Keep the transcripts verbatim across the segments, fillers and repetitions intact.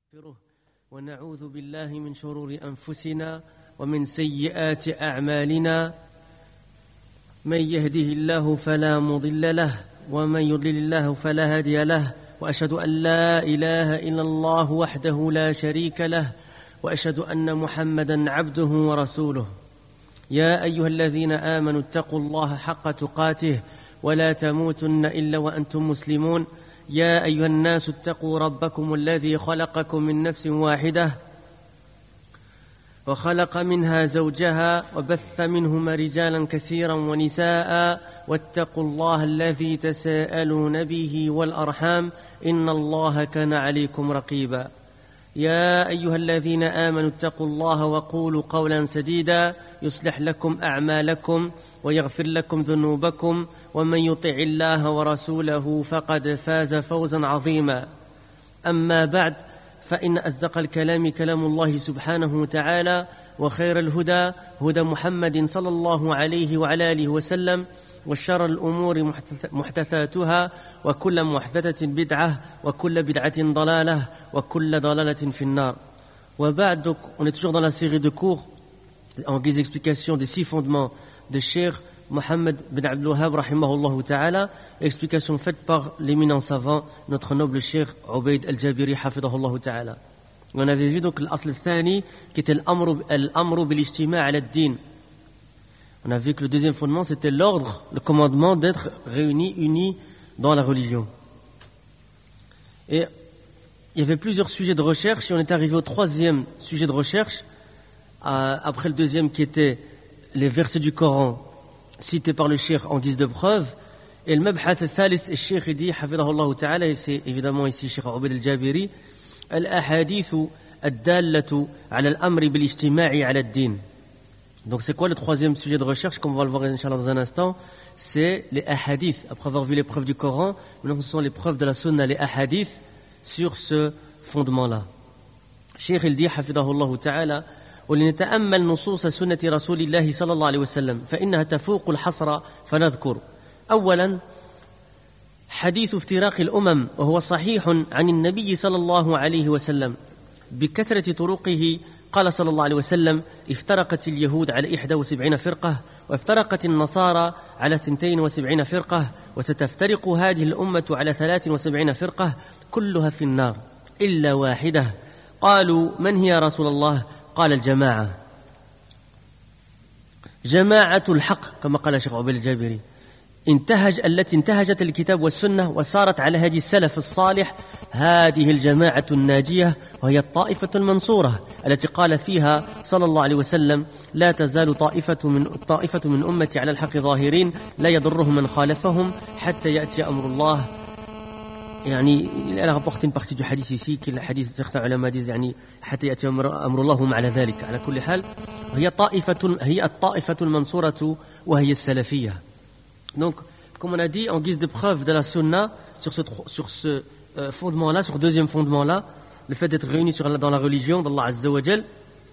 ونستغفره ونعوذ بالله من شرور أنفسنا ومن سيئات أعمالنا من يهده الله فلا مضل له ومن يضلل الله فلا هادي له وأشهد أن لا إله إلا الله وحده لا شريك له وأشهد أن محمدا عبده ورسوله يا أيها الذين آمنوا اتقوا الله حق تقاته ولا تموتن إلا وأنتم مسلمون يا أيها الناس اتقوا ربكم الذي خلقكم من نفس واحدة وخلق منها زوجها وبث منهما رجالا كثيرا ونساء واتقوا الله الذي تساءلون به والأرحام إن الله كان عليكم رقيبا يا أيها الذين آمنوا اتقوا الله وقولوا قولا سديدا يصلح لكم أعمالكم ويغفر لكم ذنوبكم ومن يطع الله ورسوله فقد فاز فوزا عظيما أما بعد فإن أصدق الكلام كلام الله سبحانه وتعالى وخير الهدى هدى محمد صلى الله عليه وعلى آله وسلم وشر الأمور محدثاتها وكل محدثة بدعة وكل بدعة ضلالة وكل ضلالة في النار. وبعد, donc, on est toujours dans la série de cours en guise d'explication des six fondements de Cheikh Mohammed bin Abdul Wahhab rahimahullah ta'ala, explication faite par l'éminent savant, notre noble Cheikh Ubayd al-Jabiri hafidahullah ta'ala. On avait vu donc l'asl al-thani qui était l'amru bil-ijtima' ala ad-din. On a vu que le deuxième fondement, c'était l'ordre, le commandement d'être réunis, unis dans la religion. Et il y avait plusieurs sujets de recherche, et on est arrivé au troisième sujet de recherche, après le deuxième qui était les versets du Coran cités par le cheikh en guise de preuve. Et le mabhath al-thalith, le cheikh dit, hafidahullah ta'ala, et c'est évidemment ici cheikh Ubayd al-Jabiri, al-ahadithu ad-dallatu ala al-amri bil-ijtima'i ala ad-din. Donc c'est quoi le troisième sujet de recherche, comme on va le voir Inch'Allah dans un instant? C'est les ahadiths. Après avoir vu les preuves du Coran, maintenant ce sont les preuves de la sunna, les ahadiths, sur ce fondement-là. Cheikh il dit, hafidahullah ta'ala, ولنتأمل نصوص سنة رسول الله صلى الله عليه وسلم فإنها تفوق الحصر فنذكر أولا حديث افتراق الأمم وهو صحيح عن النبي صلى الله عليه وسلم بكثرة طرقه قال صلى الله عليه وسلم افترقت اليهود على إحدى وسبعين فرقة وافترقت النصارى على ثنتين وسبعين فرقة وستفترق هذه الأمة على ثلاث وسبعين فرقة كلها في النار إلا واحدة قالوا من هي يا رسول الله قال الجماعة جماعة الحق كما قال الشيخ عبيد الجابري انتهج التي انتهجت الكتاب والسنة وسارت على هدي السلف الصالح هذه الجماعة الناجية وهي الطائفة المنصورة التي قال فيها صلى الله عليه وسلم لا تزال طائفة من طائفة من أمتي على الحق ظاهرين لا يضرهم من خالفهم حتى يأتي أمر الله. يعني elle rapporte une partie du hadith ici que le hadith certains ulama disent يعني حتى يأتي أمر الله هم على ذلك على كل حال هي طائفة هي الطائفة المنصورة وهي السلفية. Donc comme on a dit en guise de preuve de la sunna sur ce sur ce euh, fondement là, sur ce deuxième fondement là, le fait d'être réunis sur dans la religion d'Allah Azza wa Jal.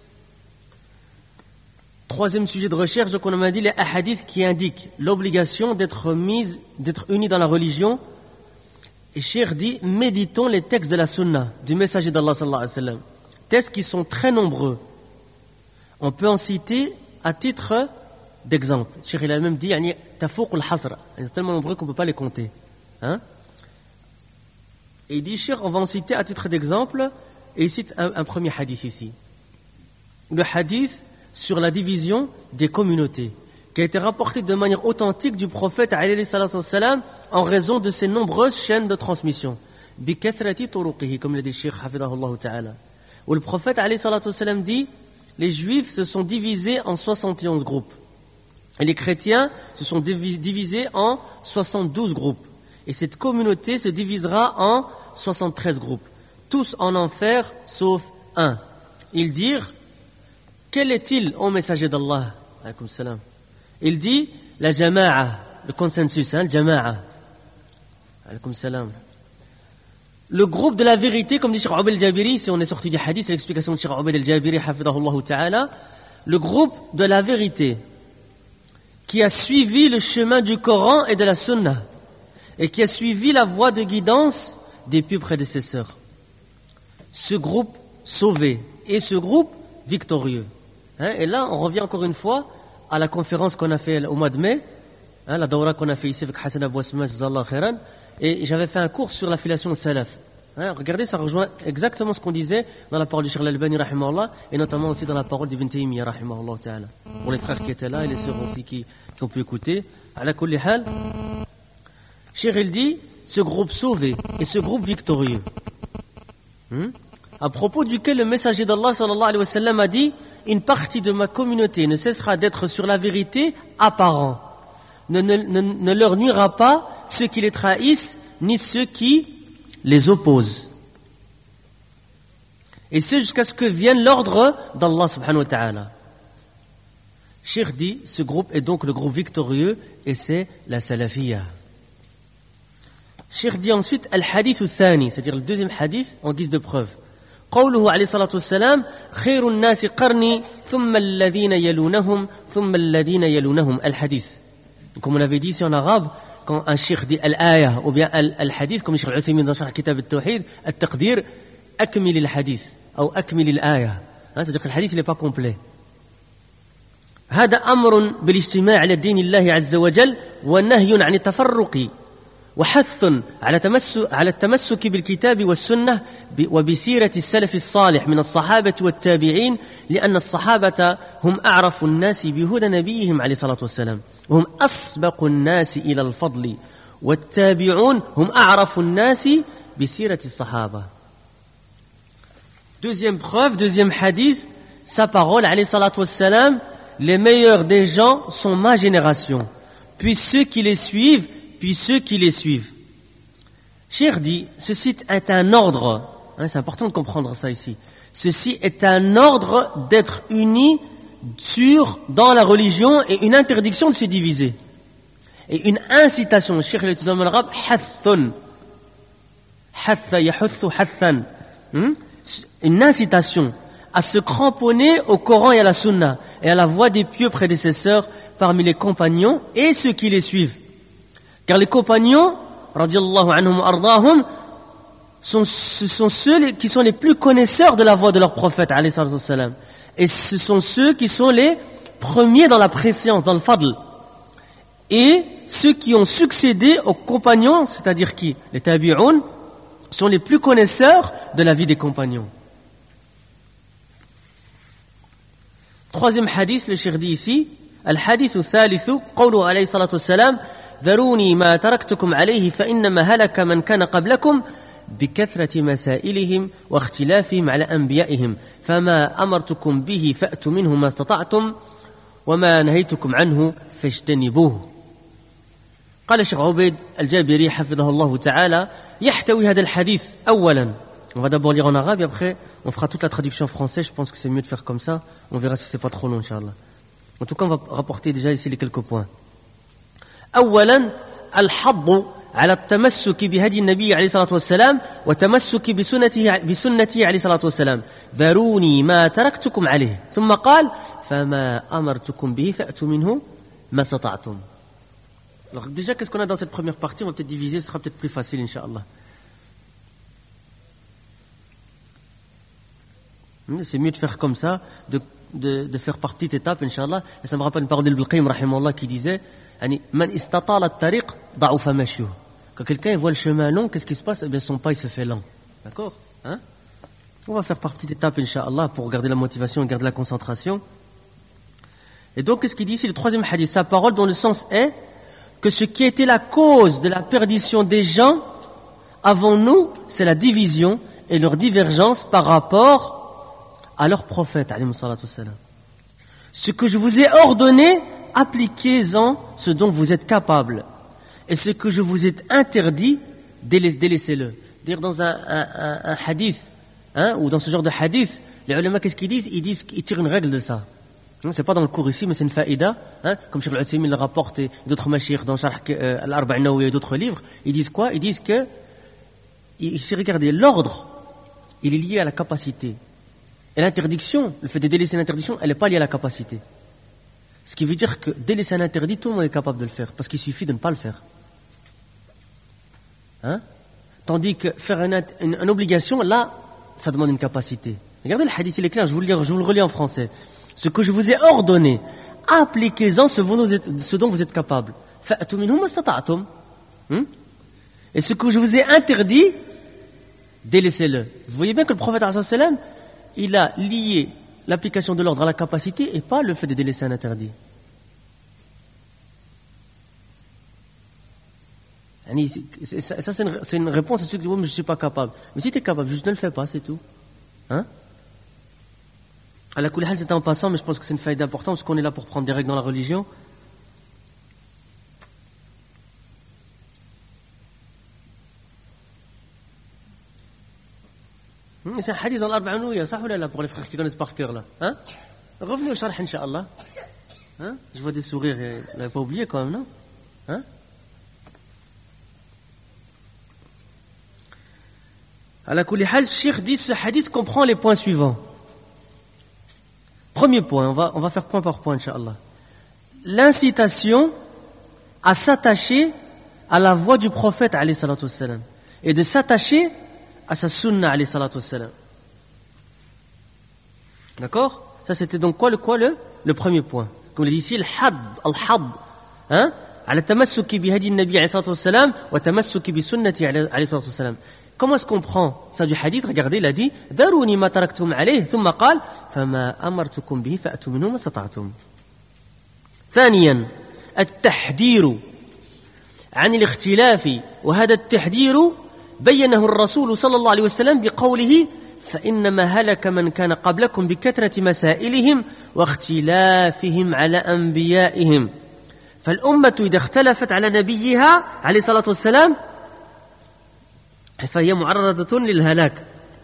Troisième sujet de recherche, donc on a dit les hadiths qui indiquent l'obligation d'être mis d'être unis dans la religion. Et Cheikh dit, méditons les textes de la sunna, du messager d'Allah sallallahu alayhi wa sallam. Textes qui sont très nombreux. On peut en citer à titre d'exemple. Cheikh il a même dit, yani, tafouq al-hasr. Ils sont tellement nombreux qu'on ne peut pas les compter. Hein? Et il dit, Cheikh, on va en citer à titre d'exemple, et il cite un, un premier hadith ici. Le hadith sur la division des communautés, qui a été rapporté de manière authentique du prophète alayhi salatu wassalam en raison de ses nombreuses chaînes de transmission. Bikathrati turuqihi, comme l'a dit Cheikh hafidahullah ta'ala. Où le prophète alayhi salatu wassalam dit, les juifs se sont divisés en soixante et onze groupes. Et les chrétiens se sont divisés en soixante-douze groupes. Et cette communauté se divisera en soixante-treize groupes. Tous en enfer, sauf un. Ils dirent, quel est-il, ô messager d'Allah? Alaykoum salam. Il dit la jama'a, le consensus, hein, le jama'a. Alaykoum salam. Le groupe de la vérité, comme dit Cheikh Ubayd al-Jabiri, si on est sorti du hadith, c'est l'explication de Cheikh Ubayd al-Jabiri, hafidahullah ta'ala, le groupe de la vérité, qui a suivi le chemin du Coran et de la Sunna, et qui a suivi la voie de guidance des plus prédécesseurs. ce groupe sauvé et ce groupe victorieux. Hein, et là, on revient encore une fois à la conférence qu'on a fait au mois de mai, hein, la daura qu'on a fait ici avec Hassan Abou Asma, Jazallah Khairan, et j'avais fait un cours sur l'affiliation au salaf. Hein, regardez, ça rejoint exactement ce qu'on disait dans la parole du Cheikh Al-Albani, rahimahullah, et notamment aussi dans la parole d'Ibn Taymiyyah, rahimahullah ta'ala. Pour les frères qui étaient là et les sœurs aussi qui, qui ont pu écouter. Ala kulli hal, Cheikh il dit, ce groupe sauvé et ce groupe victorieux, hmm, à propos duquel le messager d'Allah sallallahu alayhi wa sallam a dit, une partie de ma communauté ne cessera d'être sur la vérité apparent. Ne, ne, ne, ne leur nuira pas ceux qui les trahissent, ni ceux qui les opposent. Et c'est jusqu'à ce que vienne l'ordre d'Allah subhanahu wa ta'ala. Cheikh dit, ce groupe est donc le groupe victorieux et c'est la salafiyya. Cheikh dit ensuite al-hadith al-thani, c'est-à-dire le deuxième hadith en guise de preuve. قوله عليه الصلاة والسلام خير الناس قرني ثم الذين يلونهم ثم الذين يلونهم الحديث. Comme on l'avait dit ici en arabe, quand un cheikh dit al-aya ou bien al-hadith, comme le cheikh Al-Uthaymin dans Sharh Kitab al-Tawhid, al-taqdir, akmil al-hadith, ou akmil al-aya. C'est-à-dire que le hadith n'est pas complet. هذا أمر بالاجتماع على دين الله عز وجل ونهي عن التفرق وحث على تمسك على التمسك بالكتاب والسنة وبسيرة السلف الصالح من الصحابة والتابعين لأن الصحابة هم أعرف الناس بهدى نبيهم عليه الصلاة والسلام وهم أسبق الناس إلى الفضل والتابعون هم أعرف الناس بسيرة الصحابة. Deuxième preuve, deuxième hadith, sa parole عليه الصلاة والسلام, les meilleurs des gens sont ma génération, puis ceux qui les suivent, puis ceux qui les suivent. Cheikh dit, ceci est un ordre, hein, c'est important de comprendre ça ici, ceci est un ordre d'être unis sur, dans la religion et une interdiction de se diviser. Et une incitation, Cheikh il utilise en arabe, hathun, hatha yahuthu hathan, une incitation à se cramponner au Coran et à la Sunna et à la voie des pieux prédécesseurs parmi les compagnons et ceux qui les suivent. Car les compagnons, radiyallahu anhum ardahum, sont, ce sont ceux qui sont les plus connaisseurs de la voie de leur prophète, alayhi salatu wassalam. Et ce sont ceux qui sont les premiers dans la préscience, dans le fadl. Et ceux qui ont succédé aux compagnons, c'est-à-dire qui? Les tabi'un, sont les plus connaisseurs de la vie des compagnons. Troisième hadith, le cheikh dit ici, al-hadith al-thalithu, qawlu alayhi salatu wassalam, ذروني ما تركتكم عليه فإنما هلك من كان قبلكم بكثرة مسائلهم واختلافهم على أنبيائهم فما أمرتكم به فأتوا منه ما استطعتم وما نهيتكم عنه فاجتنبوه. قال الشيخ عبيد الجابري حفظه الله تعالى يحتوي هذا الحديث أولا. On va d'abord lire en arabe et après on fera toute la traduction française. Je pense que c'est mieux de faire comme ça. On verra si c'est pas trop long, Inch'Allah. En tout cas, on va rapporter déjà ici les quelques points. أولا الحض على التمسك بهدي النبي عليه الصلاة والسلام وتمسك بسنته بسنته عليه الصلاة والسلام ذروني ما تركتكم عليه ثم قال فما أمرتكم به فأتوا منه ما استطعتم. Alors déjà qu'est-ce qu'on a dans cette première partie? On va peut-être diviser, ce sera peut-être plus facile Inch'Allah. C'est mieux de faire comme ça, de, de, de faire par petites étapes Inch'Allah. Et ça me rappelle une parole d'Ibn Qayyim rahimahullah qui disait Man istatala at-tariq da'ufa mashyuh. Quand quelqu'un voit le chemin long, qu'est-ce qui se passe? Eh bien, son pas il se fait lent. D'accord, hein? On va faire par petites étapes, Inch'Allah, pour garder la motivation et garder la concentration. Et donc, qu'est-ce qu'il dit ici? Le troisième hadith, sa parole dont le sens est que ce qui était la cause de la perdition des gens avant nous, c'est la division et leur divergence par rapport à leur prophète, alayhi salatu wassalam. Ce que je vous ai ordonné, appliquez-en ce dont vous êtes capable. Et ce que je vous ai interdit, délaissez-le. Dire dans un, un, un, un hadith, hein, ou dans ce genre de hadith, les ulama, qu'est-ce qu'ils disent? Ils disent qu'ils tirent une règle de ça. Hein, c'est pas dans le cours ici, mais c'est une faïda, hein, comme Cheikh Al-Uthaymin le rapporte et d'autres mashayikh dans Sharh euh, Al-Arba' an-Nawawi et d'autres livres. Ils disent quoi? Ils disent que, ici, regardez, l'ordre, il est lié à la capacité. Et l'interdiction, le fait de délaisser l'interdiction, elle n'est pas liée à la capacité. Ce qui veut dire que délaisser un interdit, tout le monde est capable de le faire, parce qu'il suffit de ne pas le faire. Hein? Tandis que faire une, une, une obligation, là, ça demande une capacité. Regardez le hadith, il est clair, je vous le, je vous le relis en français. Ce que je vous ai ordonné, appliquez-en ce, vous êtes, ce dont vous êtes capable. Fa'atu minhum mastata'tum. Et ce que je vous ai interdit, délaissez-le. Vous voyez bien que le prophète sallallahu alayhi wa sallam, il a lié l'application de l'ordre à la capacité et pas le fait de délaisser un interdit. Ça, ça c'est, une, c'est une réponse à ceux qui disent oui, mais je ne suis pas capable. Mais si tu es capable, juste ne le fais pas, c'est tout. Hein? À la Kulihal, c'était en passant, mais je pense que c'est une faille importante parce qu'on est là pour prendre des règles dans la religion. Hmm, c'est un hadith dans l'Arba'anouya, ça ou là, pour les frères qui connaissent par cœur là. Hein? Revenez au Sharh, Inch'Allah. Hein? Je vois des sourires, vous n'avez pas oublié quand même, non? Hein? À la Kulihal, le Cheikh dit ce hadith comprend les points suivants. Premier point, on va, on va faire point par point, Inch'Allah. L'incitation à s'attacher à la voie du prophète, alayhi salatu wassalam, et de s'attacher à sa sunna, alayhi salatu wassalam. D'accord? Ça, c'était donc quoi le, quoi le, le premier point. Comme il dit ici, le had, al-had, hein? على التمسك بهدي النبي عليه الصلاة والسلام وتمسك بسنته عليه الصلاة والسلام. Comment est-ce qu'on prend ça du hadith? Regardez, il a dit ذروني ما تركتم عليه ثم قال فما أمرتكم به فأتوا منه ما استطعتم. ثانيا التحذير عن الاختلاف وهذا التحذير بينه الرسول صلى الله عليه وسلم بقوله فإنما هلك من كان قبلكم بكثرة مسائلهم واختلافهم على أنبيائهم فالأمة إذا اختلفت على نبيها عليه الصلاة والسلام فهي معرضة للهلاك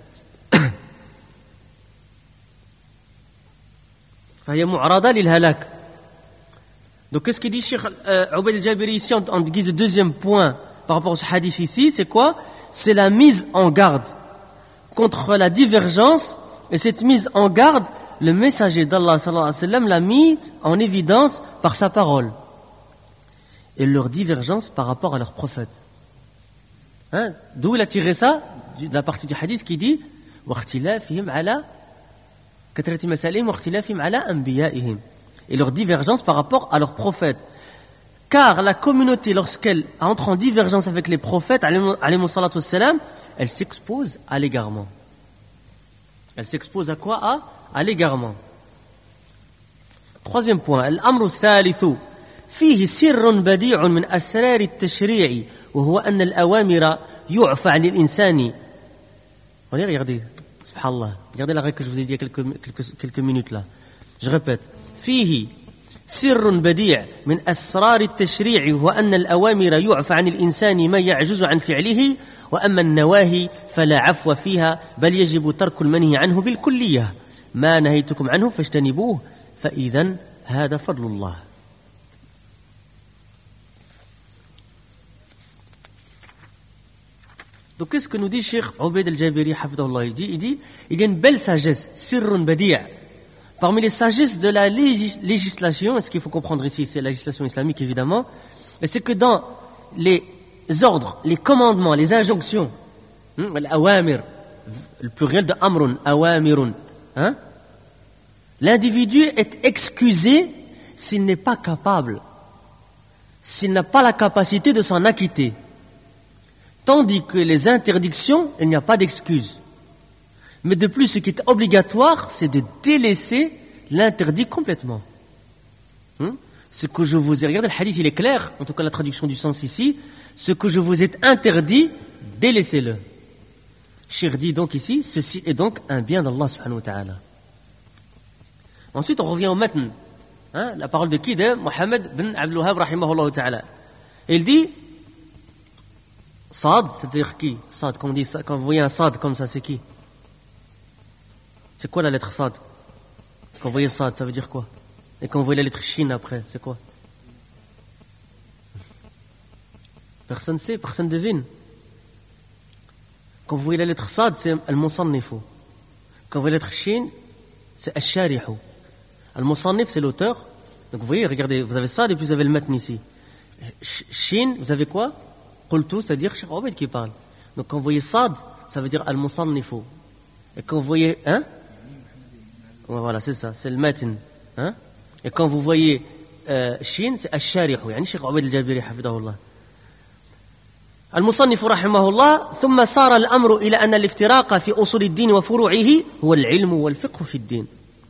فهي معرضة للهلاك. Donc qu'est-ce qu'il dit Cheikh Ubayd al-Jabiri ici en, en guise de deuxième point par rapport à ce hadith ici, c'est quoi? C'est la mise en garde contre la divergence, et cette mise en garde, le messager d'Allah sallallahu alayhi wa sallam l'a mise en évidence par sa parole et leur divergence par rapport à leur prophète. Hein? D'où il a tiré ça? De la partie du hadith qui dit وَاخْتِلَافِهِمْ عَلَى كَثْرَةِ مَسَائِلِهِمْ وَاخْتِلَافِهِمْ عَلَى أَنْبِيَائِهِمْ, et leur divergence par rapport à leurs prophètes. Car la communauté, lorsqu'elle entre en divergence avec les prophètes, alayhimu salatu wassalam, elle s'expose à l'égarement. Elle s'expose à quoi? À, à l'égarement. Troisième point, الأمر الثالث فيه سر بديع من أسرار التشريع وهو أن الأوامر يعفى عن الإنسان. Regardez, subhanallah, regardez la règle que je vous ai dit il y a quelques, quelques, quelques minutes là. Je répète, فيه سر بديع من أسرار التشريع وهو أن الأوامر يعفى عن الإنسان ما يعجز عن فعله وأما النواهي فلا عفو فيها بل يجب ترك المنهي عنه بالكلية ما نهيتكم عنه فاجتنبوه فإذا هذا فضل الله. Donc qu'est-ce que nous dit Cheikh Ubayd al-Jabiri hafidahullah? Il dit, il dit, il y a une belle sagesse, sirrun badi'. Parmi les sagesses de la légis- législation, et ce qu'il faut comprendre ici, c'est la législation islamique évidemment, et c'est que dans les ordres, les commandements, les injonctions, hein, l'awamir, le pluriel de amrun, awamirun, hein, l'individu est excusé s'il n'est pas capable, s'il n'a pas la capacité de s'en acquitter. Tandis que les interdictions, il n'y a pas d'excuse. Mais de plus, ce qui est obligatoire, c'est de délaisser l'interdit complètement. Hum? Ce que je vous ai regardé, le hadith il est clair, en tout cas la traduction du sens ici, ce que je vous ai interdit, délaissez-le. Cheikh dit donc ici, ceci est donc un bien d'Allah subhanahu wa ta'ala. Ensuite, on revient au matn, hein, la parole de qui? De Mohammed bin Abdul Wahhab rahimahullah ta'ala. Et il dit, Sad, c'est-à-dire qui? Sad, quand, on dit, quand vous voyez un Sad comme ça, c'est qui? C'est quoi la lettre Sad? Quand vous voyez Sad, ça veut dire quoi? Et quand vous voyez la lettre Shin après, c'est quoi? Personne ne sait, personne ne devine. Quand vous voyez la lettre Sad, c'est Al-Musannifu. Quand vous voyez la lettre Shin, c'est Al-Sharihu. Al-Musannif, c'est l'auteur. Donc vous voyez, regardez, vous avez Sad et puis vous avez le matn ici. Shin, vous avez quoi? Qultu, c'est-à-dire Cheikh Ubayd qui parle. Donc quand vous voyez Sad, ça veut dire Al-Musannifu. Et quand vous voyez, hein? Voilà, c'est ça, c'est le matin. Hein? Et quand vous voyez euh, Shin, c'est Ash-Sharih, يعني Cheikh Ubayd al-Jabiri حفظه الله. المصنف رحمه الله ثم صار الأمر إلى أن الافتراق في أصول الدين وفروعه هو العلم والفقه في الدين.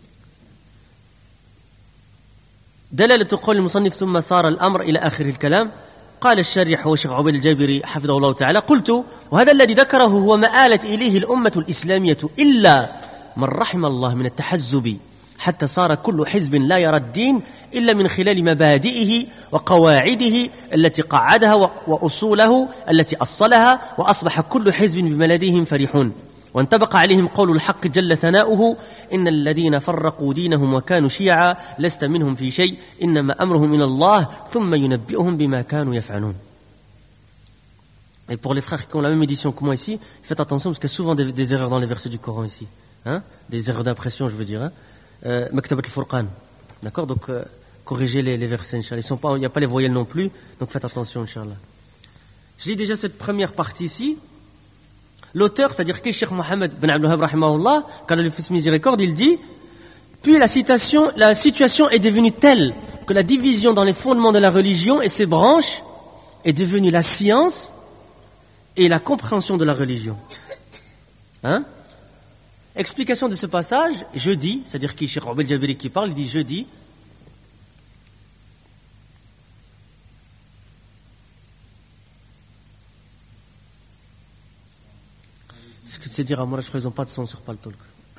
دلالة قول المصنف ثم صار الأمر إلى آخر الكلام. قال الشارح هو الشيخ عبيد الجابري حفظه الله تعالى: قلت وهذا الذي ذكره هو ما آلت إليه الأمة الإسلامية إلا من رحم الله من التحزب حتى صار كل حزب لا يرى الدين إلا من خلال مبادئه وقواعده التي قعدها وأصوله التي أصلها، وأصبح كل حزب بملديهم فرحون. وانطبق عليهم قول الحق جل ثناؤه: إن الذين فرقوا دينهم وكانوا شيعا لست منهم في شيء إنما أمرهم إلى الله ثم ينبئهم بما كانوا يفعلون. Et pour les frères qui ont la même édition que moi ici, faites attention parce qu'il y a souvent des, des erreurs dans les versets du Coran ici. Hein? Des erreurs d'impression, je veux dire. Hein? Euh, Maktabat al-Furqan. D'accord? Donc, euh, corrigez les, les versets, Inch'Allah. Il n'y a pas les voyelles non plus, donc faites attention, Inch'Allah. Je lis déjà cette première partie ici. L'auteur, c'est-à-dire que Cheikh Mohammed ben Abdul Wahhab rahimahullah, quand le fils miséricorde, il dit: puis la, citation, la situation est devenue telle que la division dans les fondements de la religion et ses branches est devenue la science et la compréhension de la religion. Hein? Explication de ce passage, je dis, c'est-à-dire que Cheikh Ubayd al-Jabiri qui parle, il dit: je dis, ce que c'est dire à moi, je crois qu'ils n'ont pas de son sur Paltalk.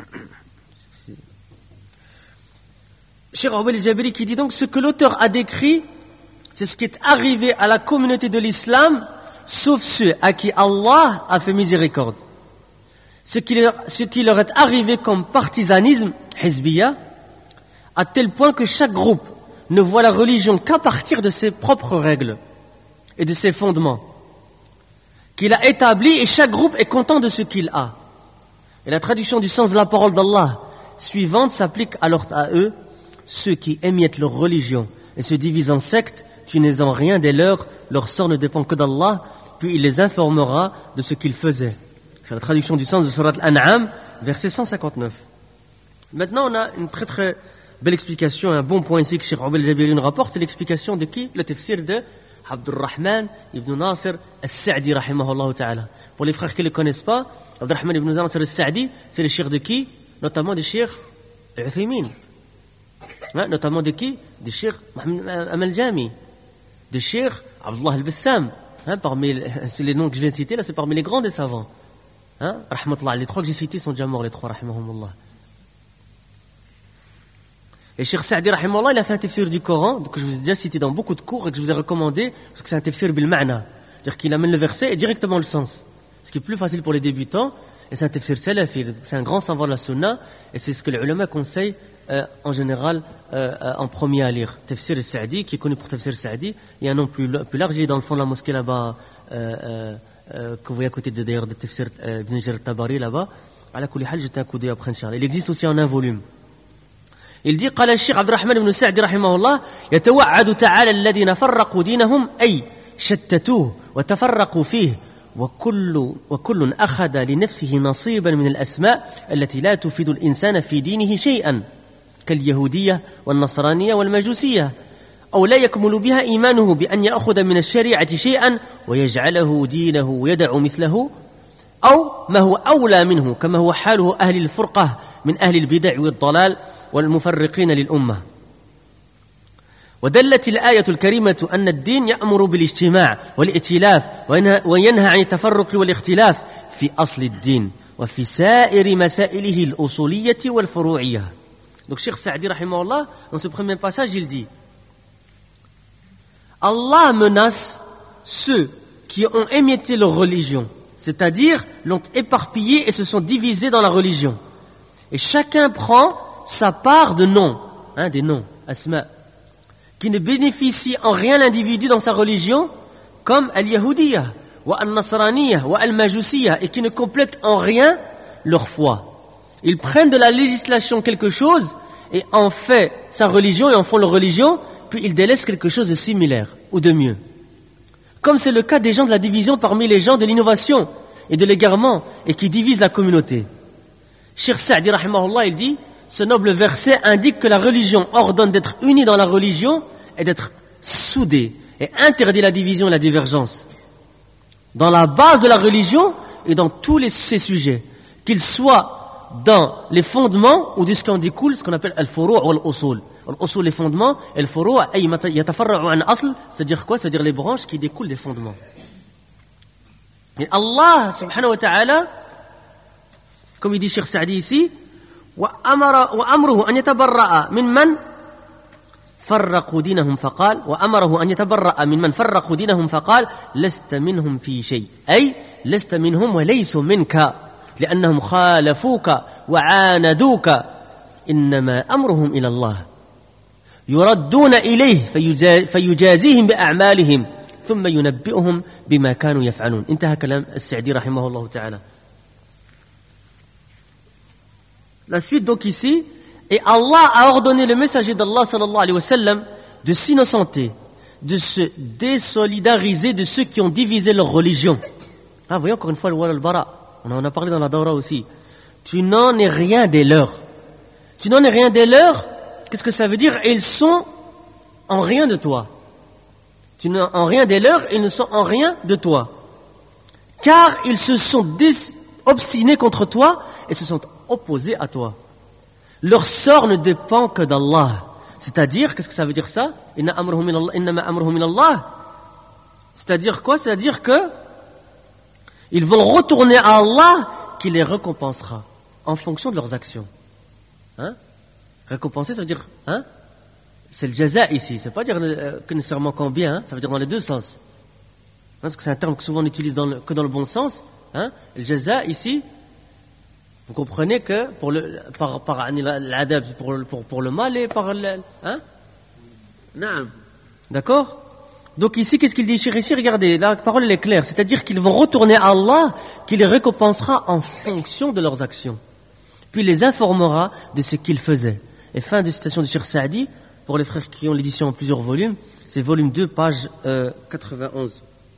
Cheikh Ubayd al-Jabiri qui dit donc: ce que l'auteur a décrit, c'est ce qui est arrivé à la communauté de l'islam, sauf ceux à qui Allah a fait miséricorde. Ce qui, leur, ce qui leur est arrivé comme partisanisme, hizbiya, à tel point que chaque groupe ne voit la religion qu'à partir de ses propres règles et de ses fondements qu'il a établis, et chaque groupe est content de ce qu'il a. Et la traduction du sens de la parole d'Allah suivante s'applique alors à eux: ceux qui émiettent leur religion et se divisent en sectes, tu n'es en rien des leurs, leur sort ne dépend que d'Allah, puis il les informera de ce qu'ils faisaient. C'est la traduction du sens de Surat Al-An'am, verset cent cinquante-neuf. Maintenant, on a une très très belle explication, un bon point ici que Cheikh Ubayd al-Jabiri nous rapporte, c'est l'explication de qui? Le tafsir de Abdurrahman ibn Nasir al-Sa'di, rahimahullah ta'ala. Pour les frères qui ne le connaissent pas, Abdurrahman ibn Nasir al-Sa'di, c'est le cheikh de qui? Notamment des cheikhs al-Uthaymin. Hein? Notamment de qui? Des cheikhs Mohamed Amal-Jami, des cheikhs Abdullah al-Bassam. Hein? Parmi les, les noms que je viens de citer, là, c'est parmi les grands des savants. Hein? Rahmatullah, les trois que j'ai cités sont déjà morts, les trois, rahimahumullah. Et Cheikh Sa'di, rahimahullah, il a fait un tafsir du Coran, que je vous ai déjà cité dans beaucoup de cours et que je vous ai recommandé, parce que c'est un tafsir bil ma'na. C'est-à-dire qu'il amène le verset et directement le sens. Ce qui est plus facile pour les débutants, et c'est un tafsir salafi, c'est un grand savoir de la sunna, et c'est ce que les ulama conseillent euh, en général euh, euh, en premier à lire. Tafsir Sa'di, qui est connu pour Tafsir Sa'di, il y a un nom plus, plus large, il est dans le fond de la mosquée là-bas, euh, euh, Euh, que vous voyez à côté de, d'ailleurs de Tafsir Ibn Jarir al-Tabari là-bas. Ala kulli hal, jeté un coup d'œil après, Inch'Allah. Il existe aussi en un volume. Il dit: قال الشيخ عبد الرحمن بن سعدي رحمه الله: يتوعد تعالى الذين فرقوا دينهم أي شتتوه وتفرقوا فيه وكل وكل أخذ لنفسه نصيبا من الأسماء التي لا تفيد الإنسان في دينه شيئا كاليهودية والنصرانية والمجوسية، أو لا يكمل بها إيمانه بأن يأخذ من الشريعة شيئا ويجعله دينه ويدع مثله، أو ما هو أولى منه كما هو حاله أهل الفرقة من أهل البدع والضلال والمفرقين للأمة. ودلت الآية الكريمة أن الدين يأمر بالاجتماع والائتلاف وينهى عن التفرق والاختلاف في أصل الدين وفي سائر مسائله الأصولية والفروعية. Donc Cheikh Sa'di rahimahullah, dans ce premier passage, il dit: Allah menace ceux qui ont émietté leur religion, c'est-à-dire l'ont éparpillé et se sont divisés dans la religion. Et chacun prend sa part de noms, hein, des noms, asma, qui ne bénéficient en rien l'individu dans sa religion, comme al-Yahudiyya, wa al-Nasraniyya, wa al-Majusiyya, et qui ne complètent en rien leur foi. Ils prennent de la législation quelque chose et en fait sa religion et en font leur religion, puis ils délaissent quelque chose de similaire ou de mieux. Comme c'est le cas des gens de la division parmi les gens de l'innovation et de l'égarement et qui divisent la communauté. Cheikh Sa'di, rahimahullah, il dit, ce noble verset indique que la religion ordonne d'être unie dans la religion et d'être soudée, et interdit la division et la divergence. Dans la base de la religion et dans tous les, ces sujets, qu'ils soient dans les fondements ou de ce qui en découle, ce qu'on appelle al-furu' ou al-usul. Al-usul, les fondements, et al-furu' ay yatafarra'u an asl, c'est-à-dire quoi? C'est-à-dire les branches qui découlent des fondements. Et Allah, subhanahu wa ta'ala, comme il dit Cheikh Sa'di ici, وأمره أن يتبرأ من من فرقوا دينهم فقال وأمره أن يتبرأ من من فرقوا دينهم فقال لست منهم في شيء أي لست منهم وليسوا منك لأنهم خالفوك وعاندوك إنما أمرهم إلى الله يردون إليه فيجازيهم بأعمالهم ثم ينبئهم بما كانوا يفعلون. انتهى كلام السعدي رحمه الله تعالى. La suite donc ici, et Allah a ordonné le messager d'Allah sallallahu alayhi wa sallam de s'innocenter, de se désolidariser de ceux qui ont divisé leur religion. Ah, voyez encore une fois le wal al-bara. On en a parlé dans la Dawra aussi. Tu n'en es rien des leurs. Tu n'en es rien des leurs. Qu'est-ce que ça veut dire? Ils sont en rien de toi. Tu n'es en rien des leurs, ils ne sont en rien de toi. Car ils se sont dés- obstinés contre toi et se sont opposés à toi. Leur sort ne dépend que d'Allah. C'est-à-dire, qu'est-ce que ça veut dire ça? Inna amruhu min Allah, innama amruhu min Allah. C'est-à-dire quoi? C'est-à-dire que ils vont retourner à Allah qui les récompensera en fonction de leurs actions. Hein? Récompenser, ça veut dire, hein? C'est le jaza ici. C'est pas dire euh, que nécessairement combien, hein? Ça veut dire dans les deux sens. Parce que c'est un terme que souvent on utilise dans le, que dans le bon sens. Hein? Le jaza ici, vous comprenez que pour le, par, par l'adab, pour, pour, pour le mal et par le, hein? Non. D'accord? Donc ici, qu'est-ce qu'il dit ici? Regardez, la parole elle est claire. C'est-à-dire qu'ils vont retourner à Allah, qui les récompensera en fonction de leurs actions. Puis les informera de ce qu'ils faisaient. Et fin de citation de Cheikh Sa'di, pour les frères qui ont l'édition en plusieurs volumes, c'est volume deux, page euh, quatre-vingt-onze.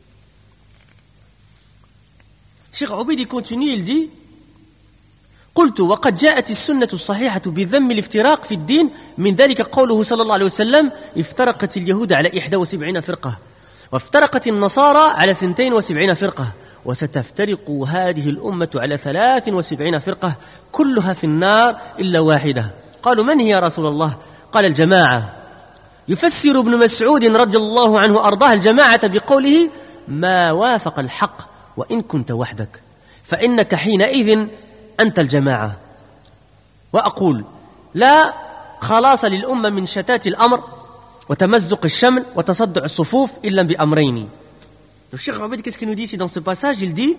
Cheikh Obeid, il continue, il dit قلت وقد جاءت السنة الصحيحة بذم الافتراق في الدين من ذلك قوله صلى الله عليه وسلم افترقت اليهود على إحدى وسبعين فرقة وافترقت النصارى على ثنتين وسبعين فرقة وستفترق هذه الأمة على ثلاث وسبعين فرقة كلها في النار إلا واحدة. قالوا من هي يا رسول الله؟ قال الجماعة. يفسر ابن مسعود رضي الله عنه وأرضاه الجماعة بقوله ما وافق الحق وإن كنت وحدك فإنك حينئذ أنت الجماعة. وأقول لا خلاص للأمة من شتات الأمر وتمزق الشمل وتصدع الصفوف إلا بأمرين. Le Cheikh Obeid, qu'est-ce qu'il nous dit ici dans ce passage? Il dit,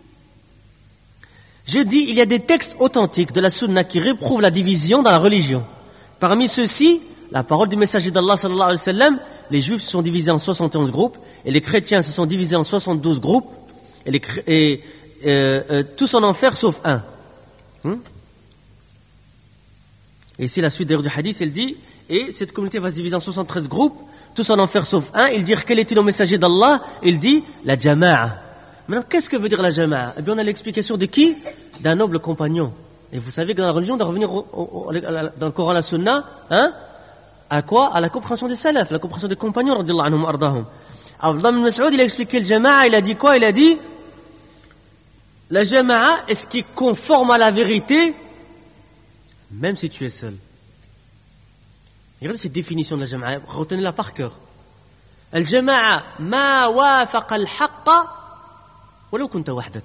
je dis, il y a des textes authentiques de la sunna qui réprouvent la division dans la religion. Parmi ceux-ci, la parole du messager d'Allah sallallahu alayhi wa sallam, les juifs se sont divisés en soixante et onze groupes et les chrétiens se sont divisés en soixante-douze groupes et, les, et euh, euh, tous en enfer sauf un. Hmm? Et ici la suite d'ailleurs du hadith, il dit, et cette communauté va se diviser en soixante-treize groupes, tous en enfer sauf un. Il dit, quel est-il au messager d'Allah? Il dit, la jama'a. Maintenant, qu'est-ce que veut dire la jama'a? Eh bien, on a l'explication de qui? D'un noble compagnon. Et vous savez que dans la religion, on doit revenir au, au, au, dans le Coran, la Sunna, hein? À quoi? À la compréhension des salafs, la compréhension des compagnons, radiyallahu anhum ardahum. Abdullah ibn Mas'ud, il a expliqué le jama'a, il a dit quoi? Il a dit, la jama'a est ce qui est conforme à la vérité, même si tu es seul. Regardez cette définition de la jama'a, retenez-la par cœur. Al-jama'a ma wafaqa al-haqqa walau kunta wahdak.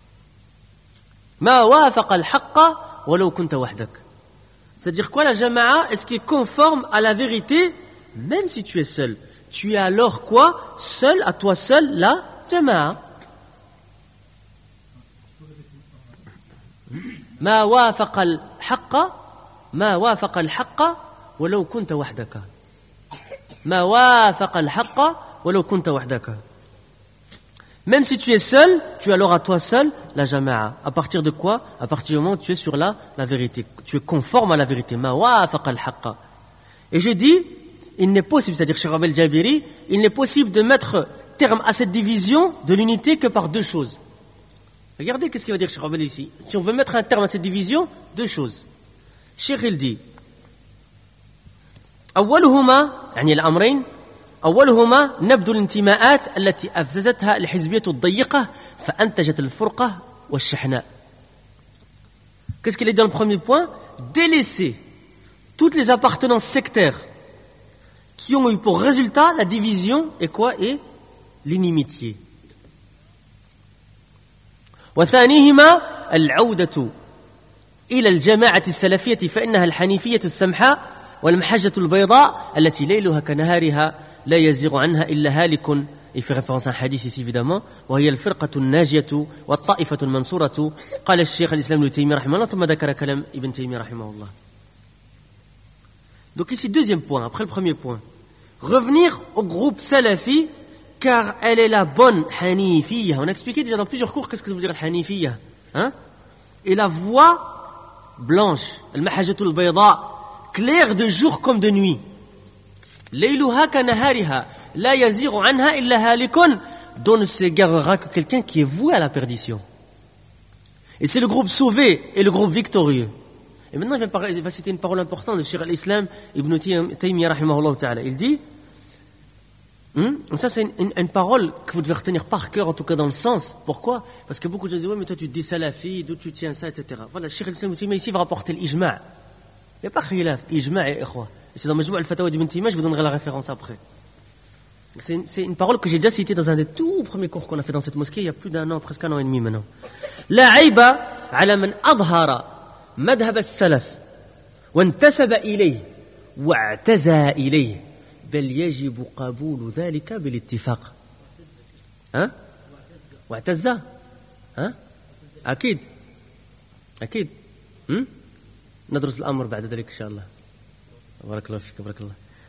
Ma wafaqa al-haqqa walau kunta wahdak. C'est-à-dire quoi la jama'a? Est-ce qui est conforme à la vérité, même si tu es seul. Tu es alors quoi? Seul, à toi seul, la jama'a. ما وافق الحق ما وافق الحق ولو كنت وحدك ما وافق الحق ولو كنت وحدك. Même si tu es seul, tu es alors à toi seul la jama'a. À partir de quoi? À partir du moment où tu es sur la, la vérité. Tu es conforme à la vérité. Ma wafaqa al-haqqa. Et je dis, il n'est possible, c'est-à-dire Cheikh Rabi al-Jabiri, il n'est possible de mettre terme à cette division de l'unité que par deux choses. Regardez qu'est-ce qu'il va dire Cheikh Obeid ici. Si on veut mettre un terme à cette division, deux choses. Cheikh il dit أولهما يعني الأمرين أولهما نبذ الانتماءات التي أفسدتها الحزبية الضيقة فأنتجت الفرقة والشحناء. Qu'est-ce qu'il est dans le premier point? Délaisser toutes les appartenances sectaires qui ont eu pour résultat la division et quoi? Et l'inimitié. وثانيهما العودة إلى الجماعة السلفية فإنها الحنيفية السمحاء والمحجة البيضاء التي ليلها كنهارها لا يزيغ عنها إلا هالك. Il fait référence à un hadith ici évidemment. وهي الفرقة الناجية والطائفة المنصورة. قال الشيخ الإسلام ابن تيمية رحمه الله ثم ذكر كلام ابن تيمية رحمه الله. Donc ici deuxième point après le premier point. Revenir au groupe salafi car elle est la bonne hanifiyya. On a expliqué déjà dans plusieurs cours qu'est-ce que ça veut dire la hanifiyya, hein? Et la voie blanche, al-mahajjatul bayda, claire de jour comme de nuit. Layluha ka nahariha, la yaziru anha illa halikun, dont ne s'égarera que quelqu'un qui est voué à la perdition. Et c'est le groupe sauvé et le groupe victorieux. Et maintenant il va citer une parole importante de Cheikh al-Islam Ibn Taymiyyah rahimahullah ta'ala. Il dit Hum? Ça, c'est une, une, une parole que vous devez retenir par cœur, en tout cas dans le sens. Pourquoi? Parce que beaucoup de gens disent, oui, mais toi tu te dis salafi, d'où tu tiens ça, et cetera. Voilà, Cheikh al-Islam mais ici va rapporter l'ijma'. Il n'y a pas khilaf, ijma' et ikhwa. Et c'est dans Majmou' al-Fatawa d'Ibn Taymiyyah, je vous donnerai la référence après. C'est une, c'est une parole que j'ai déjà citée dans un des tout premiers cours qu'on a fait dans cette mosquée, il y a plus d'un an, presque un an et demi maintenant. La aiba ala man adhara madhab al-salaf, wa intasaba ilayh, wa i'taza ilayh. بل يجب قبول ذلك بالاتفاق. ها؟ واعتز؟ ها؟ أكيد أكيد هم؟ ندرس الأمر بعد ذلك إن شاء الله. بارك الله فيك بارك الله.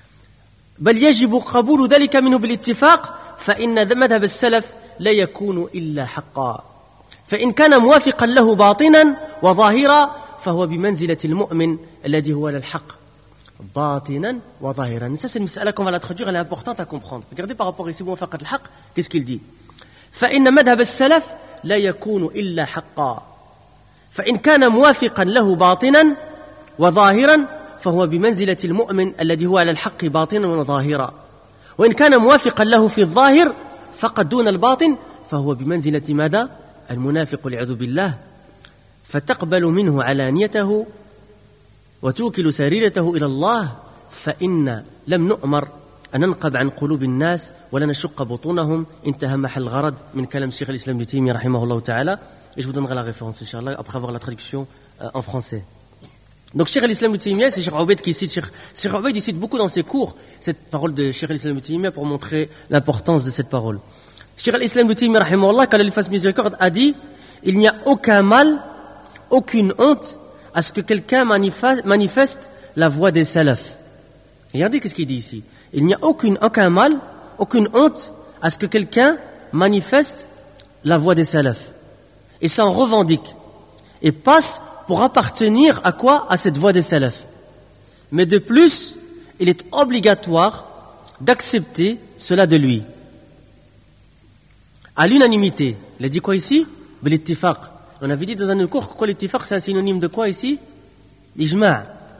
بل يجب قبول ذلك منه بالاتفاق فإن مذهب السلف لا يكون إلا حقا فإن كان موافقا له باطنا وظاهرا فهو بمنزلة المؤمن الذي هو للحق. باطنا وظاهرا. Ça c'est une مسألة qu'on va la traduire, elle est importante à comprendre. Regardez par rapport ici موافقة الحق, qu'est-ce qu'il dit? فإن مذهب السلف لا يكون إلا حقا فإن كان موافقا له باطنا وظاهرا فهو بمنزلة المؤمن الذي هو على الحق باطنا وظاهرا وإن كان موافقا له في الظاهر فقد دون الباطن فهو بمنزلة ماذا؟ المنافق والعياذ بالله فتقبل منه علانيته وتوكل سريرته إلى الله فإن لم نؤمر أن ننقب عن قلوب الناس ولا نشق بطونهم. انتهى محل الغرض من كلام الشيخ الإسلام ابن تيمية رحمه الله تعالى. Et je vous donnerai la référence Inch'Allah après avoir la traduction euh, en français. Donc Cheikh al-Islam ibn Taymiyyah, c'est Cheikh Obeid qui cite Cheikh, Cheikh Obeid cite beaucoup dans ses cours cette parole de Cheikh al-Islam ibn Taymiyyah pour montrer l'importance de cette parole. Cheikh al-Islam ibn Taymiyyah rahimahullah, quand il fasse miséricorde, a dit il n'y a aucun mal, aucune honte à ce que quelqu'un manifeste la voix des salafs. Regardez qu'est-ce qu'il dit ici. Il n'y a aucune, aucun mal, aucune honte à ce que quelqu'un manifeste la voix des salafs. Et s'en revendique. Et passe pour appartenir à quoi? À cette voix des salafs. Mais de plus, il est obligatoire d'accepter cela de lui. À l'unanimité. Il a dit quoi ici? Bil-ittifaq. On avait dit dans un cours que l'ittifaq c'est un synonyme de quoi ici? L'ijma'.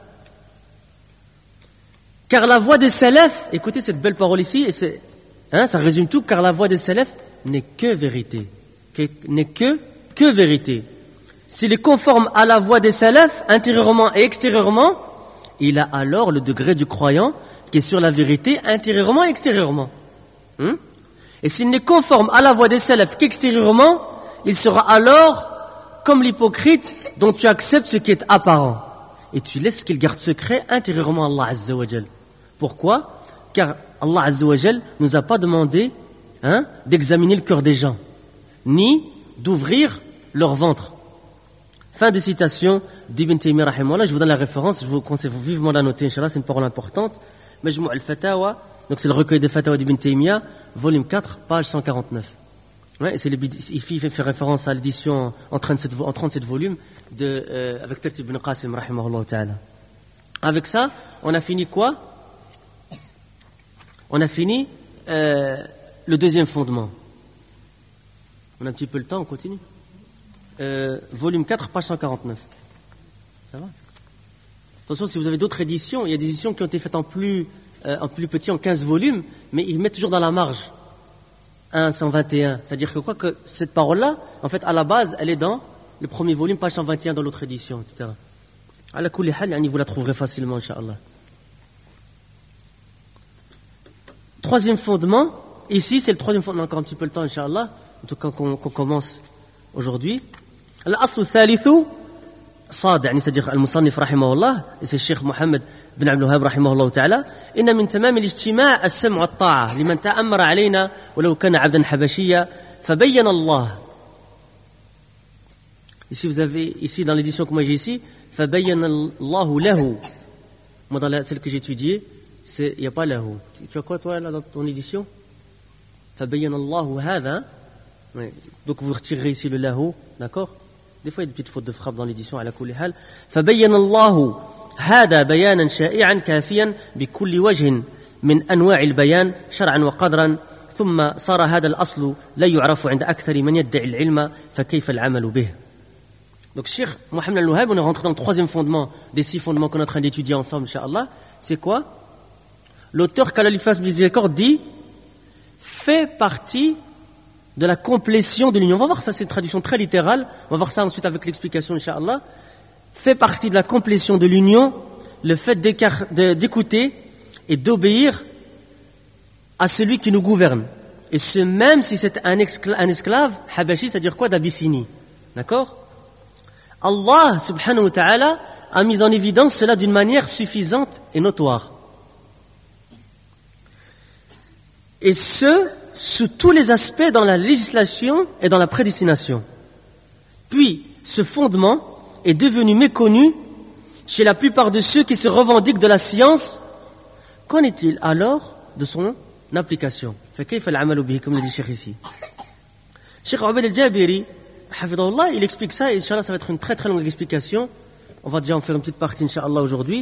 Car la voix des salafs, écoutez cette belle parole ici, et c'est, hein, ça résume tout, car la voix des salafs n'est que vérité. N'est que, que vérité. S'il est conforme à la voix des salafs, intérieurement et extérieurement, il a alors le degré du croyant qui est sur la vérité intérieurement et extérieurement. Hum? Et s'il n'est conforme à la voix des salafs qu'extérieurement, il sera alors comme l'hypocrite dont tu acceptes ce qui est apparent. Et tu laisses qu'il garde secret intérieurement à Allah Azza wa Jal. Pourquoi? Car Allah Azza wa Jal nous a pas demandé hein, d'examiner le cœur des gens, ni d'ouvrir leur ventre. Fin de citation d'Ibn Taymiyyah rahimahullah. Je vous donne la référence, je vous conseille vivement la noter, Inch'Allah, c'est une parole importante. Majmou' al-Fatawa, donc c'est le recueil des Fatawa d'Ibn Taymiyyah, volume quatre, page cent quarante-neuf. Ouais, et c'est le, il fait référence à l'édition en trente-sept, en trente-sept volumes de, euh, avec Tertib ibn Qasim rahimahullah ta'ala. Avec ça, on a fini quoi? On a fini euh, le deuxième fondement. On a un petit peu le temps, on continue. euh, volume quatre, page cent quarante-neuf. Ça va? Attention, si vous avez d'autres éditions, il y a des éditions qui ont été faites en plus, euh, en plus petit, en quinze volumes, mais ils mettent toujours dans la marge un cent vingt et un. C'est-à-dire que quoi que cette parole-là, en fait, à la base, elle est dans le premier volume, page cent vingt et un dans l'autre édition, et cetera. Ala kulli hal, yani vous la trouverez facilement, Inch'Allah. Troisième fondement, ici, c'est le troisième fondement, encore un petit peu le temps, Inch'Allah, en tout cas qu'on, qu'on commence aujourd'hui. Al-aslu thalithu, صاد يعني c'est-à-dire المصنف رحمه الله c'est الشيخ محمد بن عبد الوهاب رحمه الله تعالى إن من تمام الاجتماع السمع والطاعة لمن تأمر علينا ولو كان عبدا حبشيا فبين الله. Ici vous avez ici dans l'édition que moi j'ai ici فبين الله له. Moi dans la, celle que j'ai étudiée c'est il y a pas lahu. Tu as quoi toi là dans ton édition? فبين الله هذا. Donc vous retirez ici le lahu, d'accord? Des fois, il y a des petites fautes de frappe dans l'édition, على كل حال. فبين الله هذا بيانا شائعا كافيا بكل وجه من أنواع البيان شرعا وقدرا ثم صار هذا الأصل لا يعرف عند أكثر من يدعي العلم فكيف العمل به. Donc, Cheikh Mohamed Al-Wahhab, on est rentré dans le troisième fondement des six fondements qu'on est en train d'étudier ensemble, Inch'Allah. C'est quoi? L'auteur, qu'Allah lui fasse miséricorde, dit fait partie de la complétion de l'union. On va voir ça, c'est une traduction très littérale. On va voir ça ensuite avec l'explication, Inch'Allah. Fait partie de la complétion de l'union le fait de, d'écouter et d'obéir à celui qui nous gouverne. Et ce même si c'est un, excla- un esclave, Habashi, c'est-à-dire quoi? D'Abyssinie. D'accord? Allah, subhanahu wa ta'ala, a mis en évidence cela d'une manière suffisante et notoire. Et ce, sous tous les aspects dans la législation et dans la prédestination. Puis, ce fondement est devenu méconnu chez la plupart de ceux qui se revendiquent de la science. Qu'en est-il alors de son application? فكيف العمل به, comme le dit Cheikh ici. Cheikh Ubayd al-Jabiri, hafidahullah, il explique ça, et Inch'Allah, ça va être une très très longue explication. On va déjà en faire une petite partie, Inch'Allah, aujourd'hui.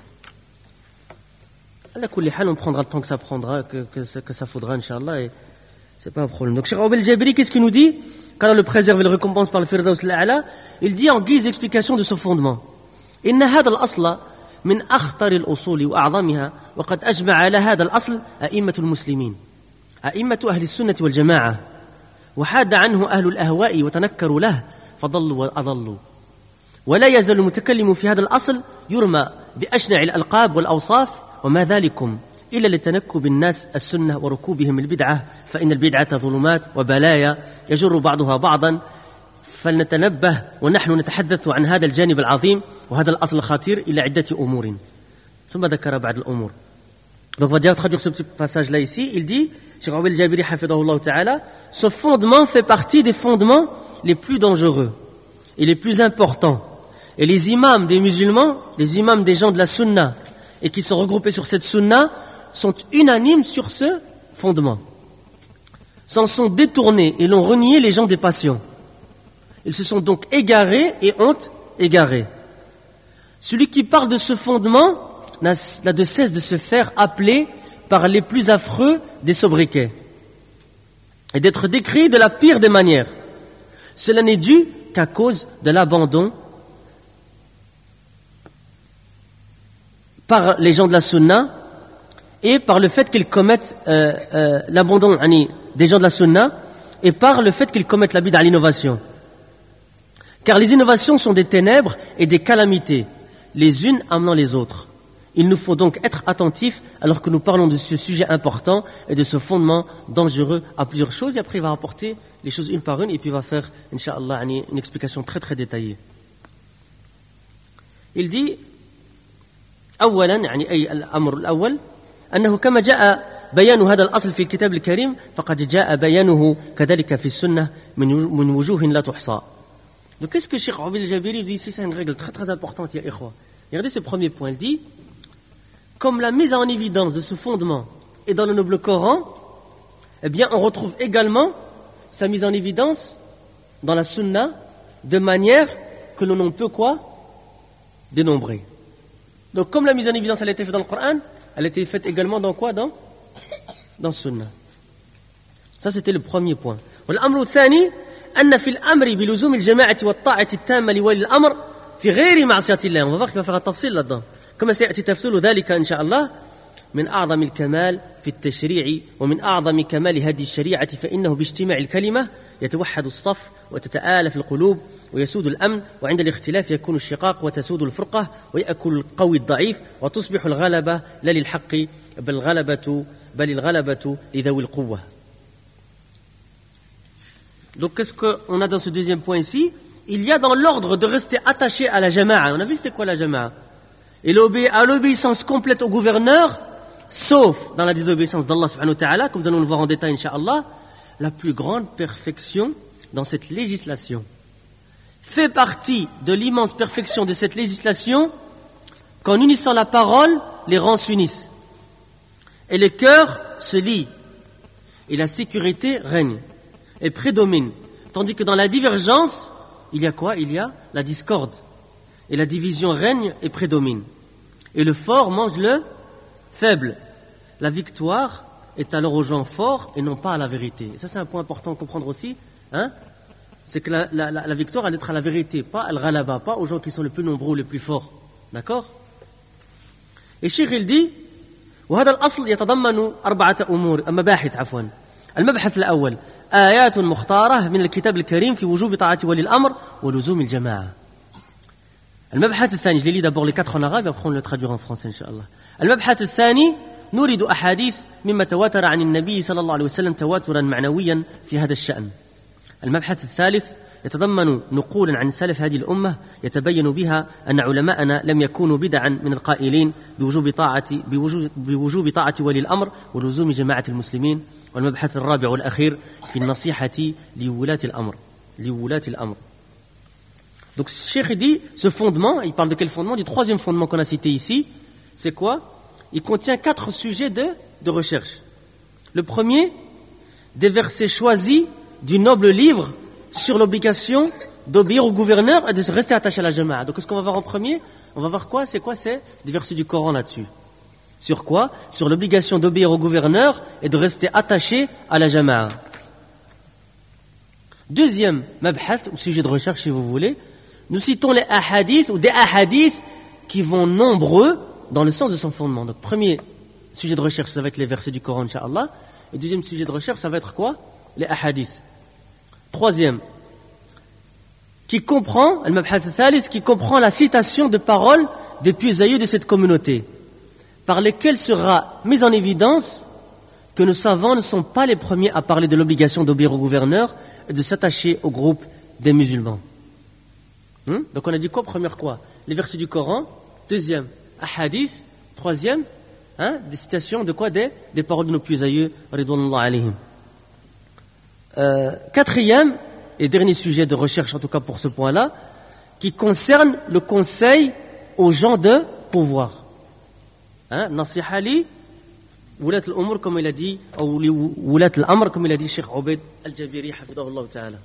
À kulli hal, on prendra le temps que ça prendra, que, que, que ça faudra, Inch'Allah, et c'est pas un problème. Donc, Cheikh Ubayd al-Jabiri, qu'est-ce qu'il nous dit? Qu'Allah le préserve et le récompense par le Firdaus al-A'la, il dit en guise d'explication de ce fondement. إن هذا الأصل من أخطر الأصول وأعظمها وقد أجمع على هذا الأصل أئمة المسلمين أئمة أهل السنة والجماعة وحاد عنه أهل الأهواء وتنكروا له فضلوا وأضلوا ولا يزال المتكلم في هذا الأصل يرمى بأشنع الألقاب والأوصاف وما ذلكم إلا لتنكب الناس السنة وركوبهم البدعة فإن البدعة ظلمات وبلايا يجر بعضها بعضا فلنتنبه ونحن نتحدث عن هذا الجانب العظيم وهذا الأصل الخطير إلى عدة أمور ثم ذكر بعض الأمور. Donc on va déjà traduire ce petit passage là ici. Il dit, Cheikh Ubayd al-Jabiri hafidahullah ta'ala, ce fondement fait partie des fondements les plus dangereux et les plus importants. Et les imams des musulmans, les imams des gens de la sunna et qui sont regroupés sur cette sunna sont unanimes sur ce fondement. S'en sont détournés et l'ont renié les gens des passions. Ils se sont donc égarés et ont égaré. Celui qui parle de ce fondement n'a de cesse de se faire appeler par les plus affreux des sobriquets et d'être décrit de la pire des manières. Cela n'est dû qu'à cause de l'abandon par les gens de la sunna et par le fait qu'ils commettent euh, euh, l'abandon des gens de la sunna et par le fait qu'ils commettent la bid'a à l'innovation. Car les innovations sont des ténèbres et des calamités, les unes amenant les autres. Il nous faut donc être attentifs alors que nous parlons de ce sujet important et de ce fondement dangereux à plusieurs choses. Et après, il va rapporter les choses une par une et puis il va faire, Inch'Allah, une explication très très détaillée. Il dit, أولا يعني أي الأمر الأول أنه كما جاء بيان هذا الأصل في الكتاب الكريم فقد جاء بيانه كذلك في السنة من وجوه لا تحصى. Donc, qu'est-ce que Cheikh Ubayd al-Jabiri dit ici? C'est une règle très très importante, ya ikhwa. Regardez ce premier point. Il dit, comme la mise en évidence de ce fondement est dans le noble Coran, eh bien, on retrouve également sa mise en évidence dans la Sunna de manière que l'on ne peut quoi dénombrer. Donc, comme la mise en évidence elle a été faite dans le Coran, elle a été faite également dans quoi? Dans dans Sunna. Ça, c'était le premier point. والأمر الثاني أن في الأمر بلزوم الجماعة والطاعة التامة لولي الأمر في غير معصية الله. On va voir qu'il va faire un tafsil là-dedans. كما سيأتي تفصيل ذلك إن شاء الله. من أعظم الكمال في التشريع ومن أعظم كمال هذه الشريعة فإنه باجتماع الكلمة يتوحد الصف وتتآلف القلوب ويسود الأمن، وعند الاختلاف يكون الشقاق وتسود الفرقة ويأكل القوي الضعيف وتصبح الغلبة لا للحق بل الغلبة بل الغلبة لذوي القوة. Donc qu'est-ce qu'on a dans ce deuxième point ici? Il y a dans l'ordre de rester attaché à la jama'a. On a vu c'était quoi la jama'a? Et à l'obéissance complète au gouverneur, sauf dans la désobéissance d'Allah subhanahu wa ta'ala, comme nous allons le voir en détail incha'Allah, la plus grande perfection dans cette législation fait partie de l'immense perfection de cette législation qu'en unissant la parole, les rangs s'unissent et les cœurs se lient et la sécurité règne et prédomine, tandis que dans la divergence, il y a quoi? Il y a la discorde et la division règne et prédomine et le fort mange le faible. La victoire est alors aux gens forts et non pas à la vérité. Et ça c'est un point important à comprendre aussi, hein? C'est que la, la, la, la victoire elle est à la vérité, pas à al-ghalaba, pas aux gens qui sont les plus nombreux, les plus forts. D'accord? Et Cheikh il dit وهذا الأصل يتضمن أربعة أمور مباحث عفوا. المبحث الأول آيات مختارة من الكتاب الكريم في وجوب طاعة ولي الأمر ولزوم الجماعة. المبحث الثاني, je lis d'abord les quatre en arabe et après on le traduira en français inchallah. المبحث الثاني نريد أحاديث مما تواتر عن النبي صلى الله عليه وسلم تواترا معنويا في هذا الشأن. المبحث الثالث يتضمن نقولا عن سلف هذه الأمة يتبين بها أن علماءنا لم يكونوا بدعا من القائلين بوجوب طاعة بوجوب, بوجوب طاعة ولي الأمر ولزوم جماعة المسلمين. والمبحث الرابع والأخير في النصيحة لولاة الأمر لولاة الأمر. Donc Cheikh dit ce fondement, il parle de quel fondement? Du troisième fondement qu'on a cité ici. C'est quoi? Il contient quatre sujets de, de recherche. Le premier, des versets choisis du noble livre sur l'obligation d'obéir au gouverneur et de se rester attaché à la jama'a. Donc, qu'est-ce qu'on va voir en premier? On va voir quoi? C'est quoi? C'est des versets du Coran là-dessus. Sur quoi? Sur l'obligation d'obéir au gouverneur et de rester attaché à la jama'a. Deuxième mabhath, ou sujet de recherche si vous voulez, nous citons les ahadiths ou des ahadiths qui vont nombreux dans le sens de son fondement. Donc, premier sujet de recherche, ça va être les versets du Coran, incha'Allah. Et deuxième sujet de recherche, ça va être quoi? Les ahadiths. Troisième, qui comprend, al-mabhath al-thalith, qui comprend la citation de paroles des pieux aïeux de cette communauté, par lesquelles sera mise en évidence que nos savants ne sont pas les premiers à parler de l'obligation d'obéir au gouverneur et de s'attacher au groupe des musulmans. Hmm? Donc on a dit quoi? Première quoi? Les versets du Coran. Deuxième, ahadith. Troisième, hein, des citations de quoi? Des, des paroles de nos pieux aïeux, ridwanullah alayhim. Euh, quatrième et dernier sujet de recherche, en tout cas pour ce point-là, qui concerne le conseil aux gens de pouvoir. Hein, nasiha li wulat al-umur, comme il a dit, ou li wulat al-amr, comme il a dit Cheikh Obaid al-Jabiri, hafidahullah ta'ala.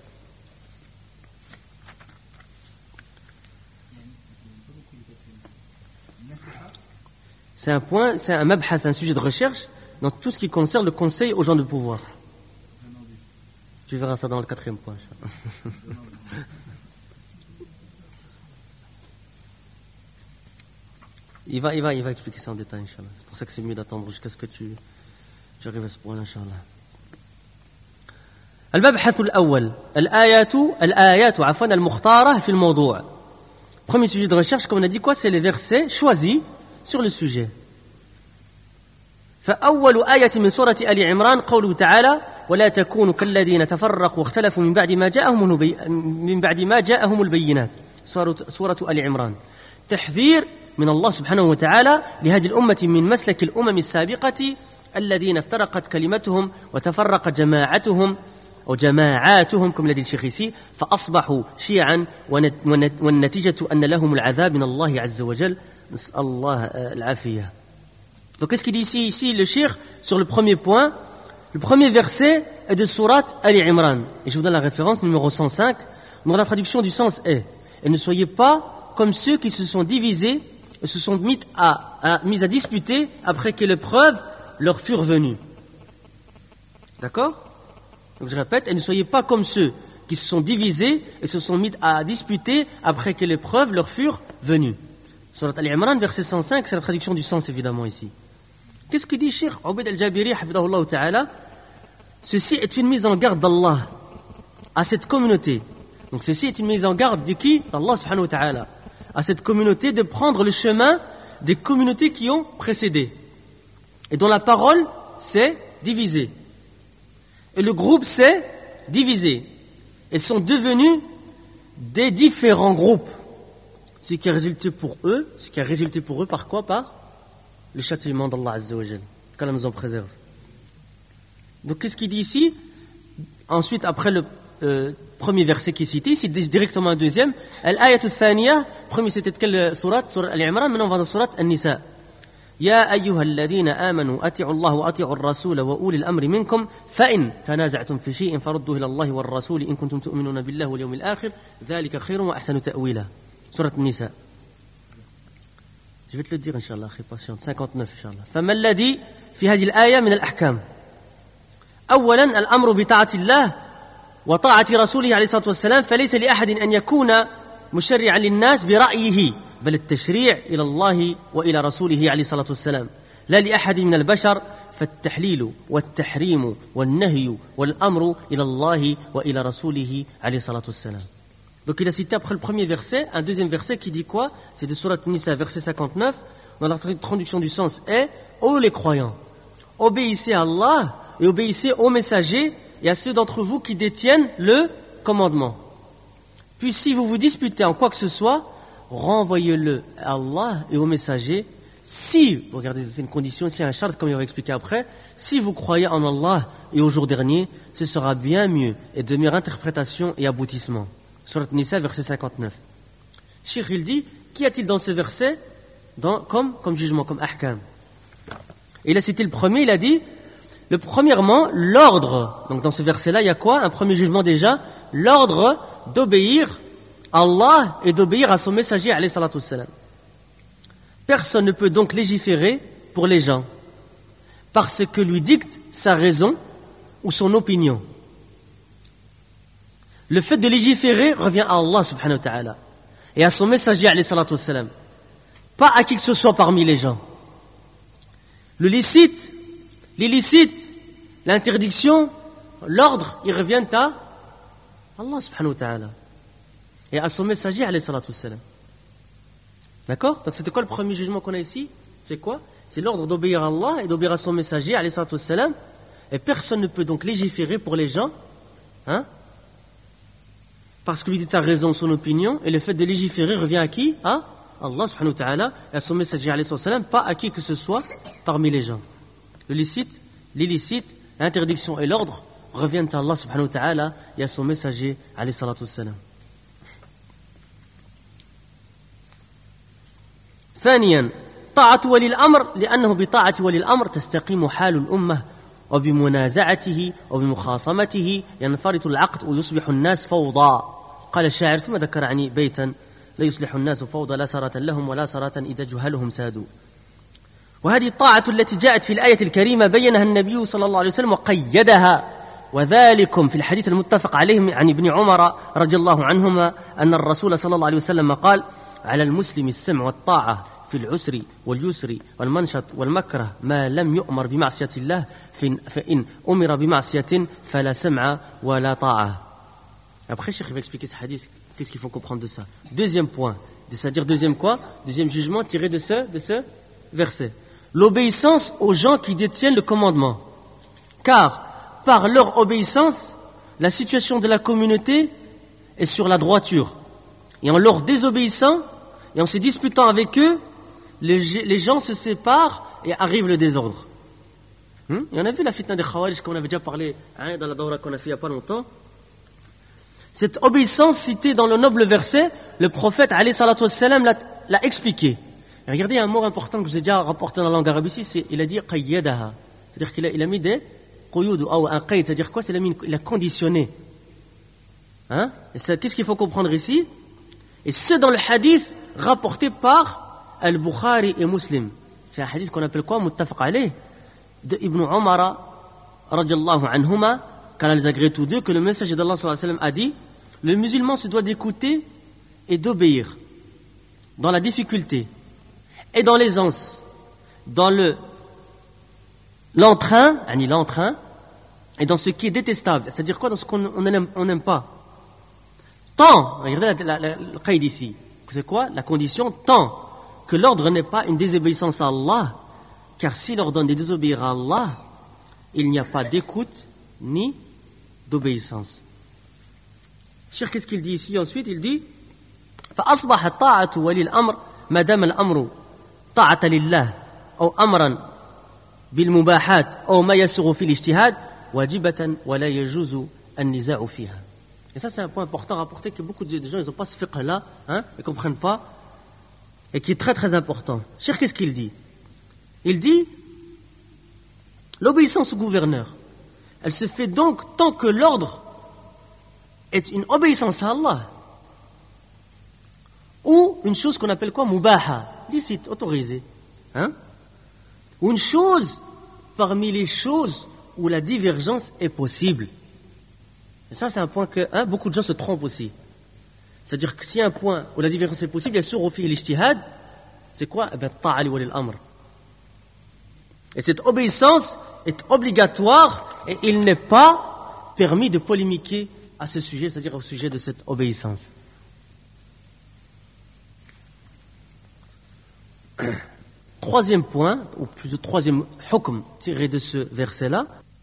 C'est un point, c'est un mabhas, un sujet de recherche dans tout ce qui concerne le conseil aux gens de pouvoir. Tu verras ça dans le quatrième point. il, va, il, va, il va expliquer ça en détail, Inch'Allah. C'est pour ça que c'est mieux d'attendre jusqu'à ce que tu, tu arrives à ce point, Inch'Allah. المبحث الأول الآيات الآيات عفوا المختارة في الموضوع. Premier sujet de recherche, comme on a dit quoi? C'est les versets choisis sur le sujet. فأول آية من سورة آل عمران قوله تعالى ولا تكونوا كالذين تفرقوا واختلفوا من بعد ما جاءهم البي... من بعد ما جاءهم البينات. سورة سورة آل عمران. تحذير من الله سبحانه وتعالى لهذه الأمة من مسلك الأمم السابقة الذين افترقت كلمتهم وتفرق جماعتهم أو جماعاتهم comme l'a dit le Cheikh ici فأصبحوا شيعا والنتيجة أن لهم العذاب من الله عز وجل نسأل الله العافية. Donc qu'est-ce qu'il dit ici, ici le Cheikh sur le premier point? Le premier verset est de sourate Ali Imran. Et je vous donne la référence numéro cent cinq. Donc la traduction du sens est et ne soyez pas comme ceux qui se sont divisés et se sont mis à, à, mis à disputer après que les preuves leur furent venues. D'accord? Donc je répète, et ne soyez pas comme ceux qui se sont divisés et se sont mis à disputer après que les preuves leur furent venues. Surat Al-Imran, verset cent cinq, c'est la traduction du sens évidemment ici. Qu'est-ce que dit Cheikh Ubayd al-Jabiri, hafidahullah ta'ala? Ceci est une mise en garde d'Allah à cette communauté. Donc ceci est une mise en garde de qui? d'Allah subhanahu wa ta'ala. À cette communauté de prendre le chemin des communautés qui ont précédé. Et dont la parole s'est divisée. Et le groupe s'est divisé. Et sont devenus des différents groupes. Ce qui a résulté pour eux, ce qui a résulté pour eux par quoi? Par le châtiment d'Allah Azza wa Jal. Qu'Allah nous en préserve. Donc qu'est-ce qu'il dit ici? Ensuite, après le euh, premier verset qui est cité, c'est directement un deuxième. Al-ayat al-thaniya, premier c'était de quelle surat? Surat Al-Imran, maintenant on va dans surat An-Nisa. يا أيها الذين آمنوا أطيعوا الله وأطيعوا الرسول وأولي الأمر منكم فإن تنازعتم في شيء فردوه إلى الله والرسول إن كنتم تؤمنون بالله واليوم الآخر ذلك خير وأحسن تأويلا. سورة النساء. Je vais te le dire إن شاء الله أخي patiente. cinquante-neuf إن شاء الله. فما الذي في هذه الآية من الأحكام؟ أولا الأمر بطاعة الله وطاعة رسوله عليه الصلاة والسلام فليس لأحد أن يكون مشرعا للناس برأيه بل التشريع إلى الله وإلى رسوله عليه الصلاة والسلام لا لأحد من البشر فالتحليل والتحريم والنهي والأمر إلى الله وإلى رسوله عليه الصلاة والسلام. Donc il a cité après le premier verset un deuxième verset qui dit quoi? C'est de Surat Nisa verset cinquante-neuf dans la traduction du sens est ô les croyants, obéissez à Allah et obéissez aux messagers et à ceux d'entre vous qui détiennent le commandement. Puis si vous vous disputez en quoi que ce soit, renvoyez-le à Allah et aux messagers. Si, regardez, c'est une condition, c'est un charte comme il va expliquer après, si vous croyez en Allah et au jour dernier, ce sera bien mieux et de meilleure interprétation et aboutissement. Surat Nisa, verset cinquante-neuf. Cheikh, il dit, qu'y a-t-il dans ce verset dans, comme, comme jugement, comme ahkam? Il a cité le premier, il a dit, le premièrement, l'ordre. Donc dans ce verset-là, il y a quoi? Un premier jugement déjà, l'ordre d'obéir à Allah et d'obéir à son messager, alayhi salatu wassalam. Personne ne peut donc légiférer pour les gens parce que lui dicte sa raison ou son opinion. Le fait de légiférer revient à Allah subhanahu wa ta'ala et à son messager, alayhi salatu wassalam, pas à qui que ce soit parmi les gens. Le licite, l'illicite, l'interdiction, l'ordre, ils reviennent à Allah subhanahu wa ta'ala et à son messager, alayhi salatu wassalam. D'accord? Donc c'était quoi le premier jugement qu'on a ici? C'est quoi? C'est l'ordre d'obéir à Allah et d'obéir à son messager, alayhi salatu wassalam. Et personne ne peut donc légiférer pour les gens, hein? Parce que lui dit sa raison, son opinion, et le fait de légiférer revient à qui? À Allah subhanahu wa ta'ala et à son messager, alayhi salatu wassalam, pas à qui que ce soit parmi les gens. Le licite, l'illicite, l'interdiction et l'ordre reviennent à Allah subhanahu wa ta'ala et à son messager, alayhi salatu wassalam. ثانيا طاعة ولي الأمر لأنه بطاعة ولي الأمر تستقيم حال الأمة وبمنازعته وبمخاصمته ينفرط العقد ويصبح الناس فوضى. قال الشاعر ثم ذكر عني بيتا لا يصلح الناس فوضى لا سرة لهم ولا سرة إذا جهلهم سادوا. وهذه الطاعة التي جاءت في الآية الكريمة بينها النبي صلى الله عليه وسلم وقيدها وذلكم في الحديث المتفق عليه عن ابن عمر رضي الله عنهما أن الرسول صلى الله عليه وسلم قال على المسلم السمع والطاعة في العسر واليسر والمنشط والمكره ما لم يؤمر بمعصية الله فإن أمر بمعصية فلا سمع ولا طاعة. Après, Cheikh va expliquer ce hadith, qu'est-ce qu'il faut comprendre de ça. Deuxième point, c'est-à-dire deuxième quoi? Deuxième jugement tiré de ce, de ce verset. L'obéissance aux gens qui détiennent le commandement. Car, par leur obéissance, la situation de la communauté est sur la droiture. Et en leur désobéissant, et en se disputant avec eux, les, les gens se séparent et arrive le désordre. Hmm? Et on a vu la fitna des Khawarij qu'on avait déjà parlé hein, dans la Dawra qu'on a fait il n'y a pas longtemps. Cette obéissance citée dans le noble verset, le prophète alayhi salatu wassalam l'a, l'a expliqué. Et regardez un mot important que je vous ai déjà rapporté dans la langue arabe ici, c'est, il a dit qayyadaha. C'est-à-dire qu'il a, il a mis des quyud ou un qayd, c'est-à-dire quoi? C'est il a, mis, il a conditionné. Hein? Et ça, qu'est-ce qu'il faut comprendre ici? Et ce dans le hadith rapporté par Al-Bukhari et Muslim. C'est un hadith qu'on appelle quoi? Muttafaq alayh. De Ibn Umar, radiallahu anhuma, qu'Allah les agrée tous deux, que le messager d'Allah sallallahu alayhi wa sallam a dit, le musulman se doit d'écouter et d'obéir dans la difficulté et dans l'aisance, dans le l'entrain, yani l'entrain, et dans ce qui est détestable. C'est-à-dire quoi? Dans ce qu'on n'aime on n'aime pas. Tant, regardez la, la, la, le qaïd ici. C'est quoi? La condition, tant que l'ordre n'est pas une désobéissance à Allah, car si l'ordre est de désobéir à Allah, il n'y a pas d'écoute ni d'obéissance. Cheikh, qu'est-ce qu'il dit ici ensuite? Il dit فأصبح طاعة ولي الأمر ما دام الأمر طاعة لله أو أمرا بالمباحات أو ما يسوغ في الاجتهاد واجبة ولا يجوز النزاع فيها. Et ça, c'est un point important à rapporter que beaucoup de gens, ils n'ont pas ce fiqh-là, hein, ils ne comprennent pas, et qui est très très important. Cheikh, qu'est-ce qu'il dit? Il dit, l'obéissance au gouverneur, elle se fait donc tant que l'ordre est une obéissance à Allah, ou une chose qu'on appelle quoi? Mubaha, licite, autorisée, hein? Ou une chose parmi les choses où la divergence est possible. Et ça, c'est un point que hein, beaucoup de gens se trompent aussi. C'est-à-dire que s'il y a un point où la divergence est possible, il y a sur fi l'ijtihad, c'est quoi? Eh bien, ta'a li wali al-amr. Et cette obéissance est obligatoire et il n'est pas permis de polémiquer à ce sujet, c'est-à-dire au sujet de cette obéissance. Troisième point, ou plutôt troisième hukm tiré de ce verset-là,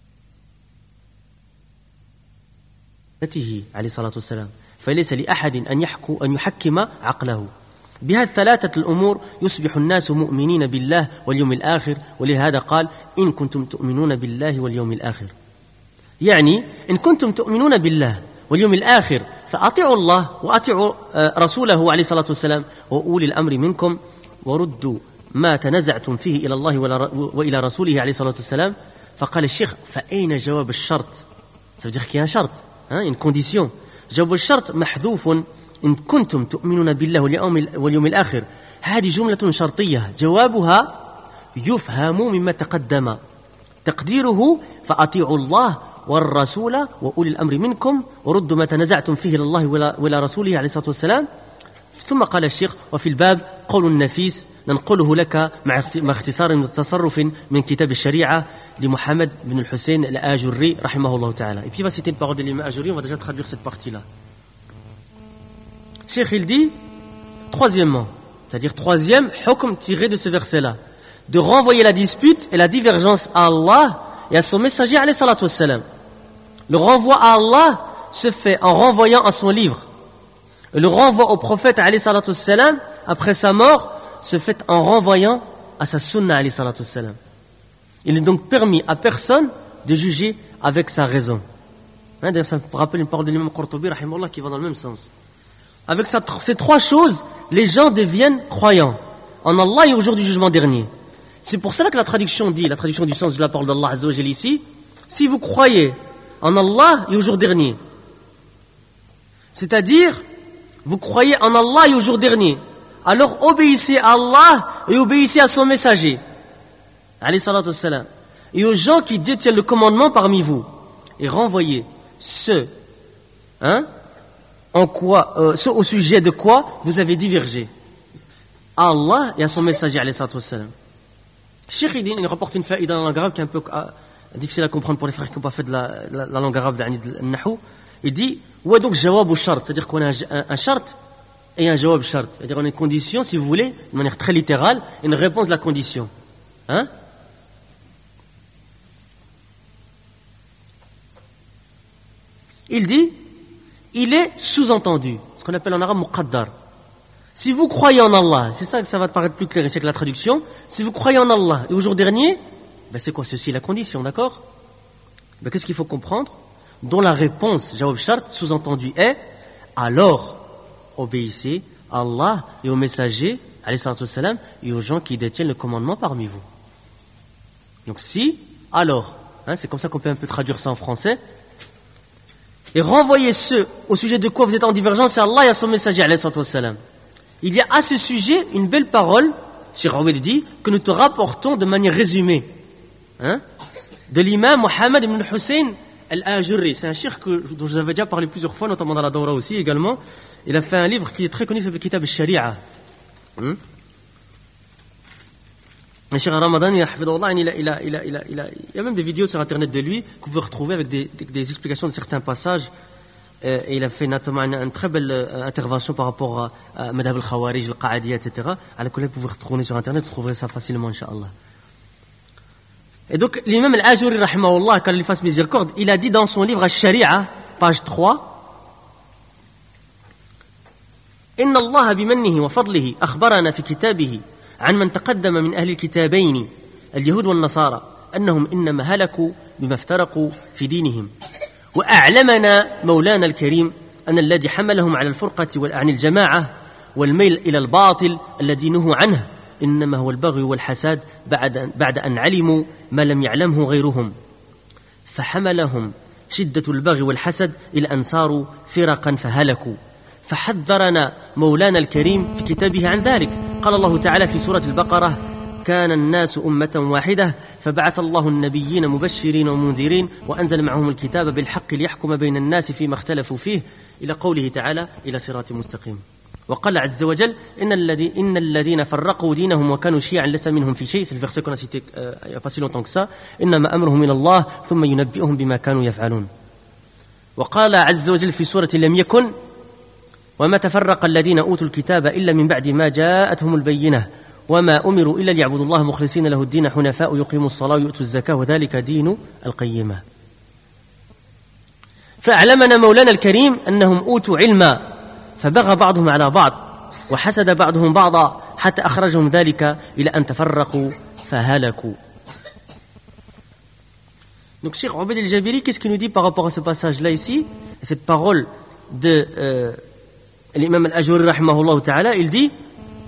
عليه الصلاة والسلام فليس لأحد أن يحكو أن يحكم عقله بهذه الثلاثة الأمور يصبح الناس مؤمنين بالله واليوم الآخر ولهذا قال إن كنتم تؤمنون بالله واليوم الآخر يعني إن كنتم تؤمنون بالله واليوم الآخر فأطيعوا الله وأطيعوا رسوله عليه الصلاة والسلام وأولي الأمر منكم وردوا ما تنزعتم فيه إلى الله وإلى رسوله عليه الصلاة والسلام. فقال الشيخ فأين جواب الشرط؟ Ça veut dire qu'il y a un shart, hein, une condition. جواب الشرط محذوف إن كنتم تؤمنون بالله واليوم الآخر. هذه جملة شرطية جوابها يفهم مما تقدم تقديره فأطيعوا الله والرسول وأولي الأمر منكم وردوا ما تنزعتم فيه إلى الله وإلى رسوله عليه الصلاة والسلام. ثم قال الشيخ وفي الباب قول نفيس ننقله لك مع اختصار تصرف من كتاب الشريعة لمحمد بن الحسين الآجري رحمه الله تعالى. Et puis il va citer une parole de l'imam Ajuri, on va déjà traduire cette partie-là. Cheikh, il dit, troisièmement, c'est-à-dire troisième hukm tiré de ce verset-là, de renvoyer la dispute et la divergence à Allah et à son messager alayhi salatu wassalam. Le renvoi à Allah se fait en renvoyant à son livre. Et le renvoi au prophète alayhi salatu wassalam après sa mort se fait en renvoyant à sa sunna alayhi salatu wassalam. Il n'est donc permis à personne de juger avec sa raison. Hein, d'ailleurs, ça me rappelle une parole de l'imam Qurtubi rahimahullah qui va dans le même sens. Avec sa, ces trois choses, les gens deviennent croyants en Allah et au jour du jugement dernier. C'est pour cela que la traduction dit, la traduction du sens de la parole d'Allah Azza wa Jalla ici, si vous croyez en Allah et au jour dernier, c'est-à-dire vous croyez en Allah et au jour dernier, alors obéissez à Allah et obéissez à son messager alayhi salatu wassalam, et aux gens qui détiennent le commandement parmi vous, et renvoyez ceux hein, en quoi, euh, ceux au sujet de quoi vous avez divergé à Allah et à son messager alayhi salatu wassalam. Cheikh il, il rapporte une faïda dans la langue arabe qui est un peu euh, difficile à comprendre pour les frères qui n'ont pas fait de la, la, la langue arabe de Nahou. Il dit ouais, donc jawab ou shart, c'est-à-dire qu'on a un, un, un shart et un jawab shart, c'est-à-dire on a une condition, si vous voulez, de manière très littérale, et une réponse de la condition. Hein? Il dit, il est sous-entendu, ce qu'on appelle en arabe muqaddar. Si vous croyez en Allah, c'est ça que ça va te paraître plus clair ici que la traduction, si vous croyez en Allah et au jour dernier, ben c'est quoi ceci, la condition, d'accord? Ben qu'est-ce qu'il faut comprendre? Dont la réponse, jawab shart, sous-entendu est, alors, obéissez à Allah et aux messagers, alayhi salatu wassalam, et aux gens qui détiennent le commandement parmi vous. Donc si, alors, hein, c'est comme ça qu'on peut un peu traduire ça en français, et renvoyez ceux au sujet de quoi vous êtes en divergence à Allah et à son messager alayhi salatu wassalam. Il y a à ce sujet une belle parole, Cheikh Ouaid dit, que nous te rapportons de manière résumée, hein, de l'imam Mohammed ibn Hussein Al-Ajurri, c'est un cheikh que, dont je vous avais déjà parlé plusieurs fois, notamment dans la Dawra aussi également. Il a fait un livre qui est très connu, c'est le Kitab al-Sharia. Hmm? Le cheikh Ramadan, il a, il, a, il, a, il, a, il, a, il, a, il, a, il y a même des vidéos sur internet de lui que vous pouvez retrouver avec des, des, des explications de certains passages. Euh, et il a fait notamment une, une très belle euh, intervention par rapport à, à Madhab al-Khawarij, al-Qa'adiyya, et cetera. À laquelle vous pouvez retourner sur internet, vous trouverez ça facilement, Inch'Allah. Et donc, l'imam al-Ajuri, rahimahullah, quand il fasse miséricorde, il a dit dans son livre Al-Sharia, page trois, إن الله بمنه وفضله أخبرنا في كتابه عن من تقدم من أهل الكتابين اليهود والنصارى أنهم إنما هلكوا بما افترقوا في دينهم وأعلمنا مولانا الكريم أن الذي حملهم على الفرقة عن الجماعة والميل إلى الباطل الذي نهوا عنه إنما هو البغي والحساد بعد بعد أن علموا ما لم يعلمه غيرهم فحملهم شدة البغي والحسد إلى أن صاروا فرقا فهلكوا فحذرنا مولانا الكريم في كتابه عن ذلك قال الله تعالى في سورة البقرة كان الناس أمة واحدة فبعث الله النبيين مبشرين ومنذرين وأنزل معهم الكتاب بالحق ليحكم بين الناس فيما اختلفوا فيه إلى قوله تعالى إلى صراط مستقيم وقال عز وجل إن, الذي إن الذين فرقوا دينهم وكانوا شيعا لست منهم في شيء c'est le verset qu'on a cité euh, il n'y a pas si longtemps que ça إنما أمرهم من الله ثم ينبئهم بما كانوا يفعلون وقال عز وجل في سورة لم يكن وما تفرق الذين أوتوا الكتاب إلا من بعد ما جاءتهم البينة وما أمروا إلا ليعبدوا الله مخلصين له الدين حنفاء يقيموا الصلاة ويؤتوا الزكاة وذلك دين القيمة فأعلمنا مولانا الكريم أنهم أوتوا علما فبغى بعضهم على بعض وحسد بعضهم بعضا حتى أخرجهم ذلك إلى أن تفرقوا فهلكوا. Donc Cheikh Obaid el-Jabiri, qu'est-ce qu'il nous dit par rapport à ce passage-là ici, cette parole de euh, l'imam al-Ajuri rahimahullah ta'ala, il dit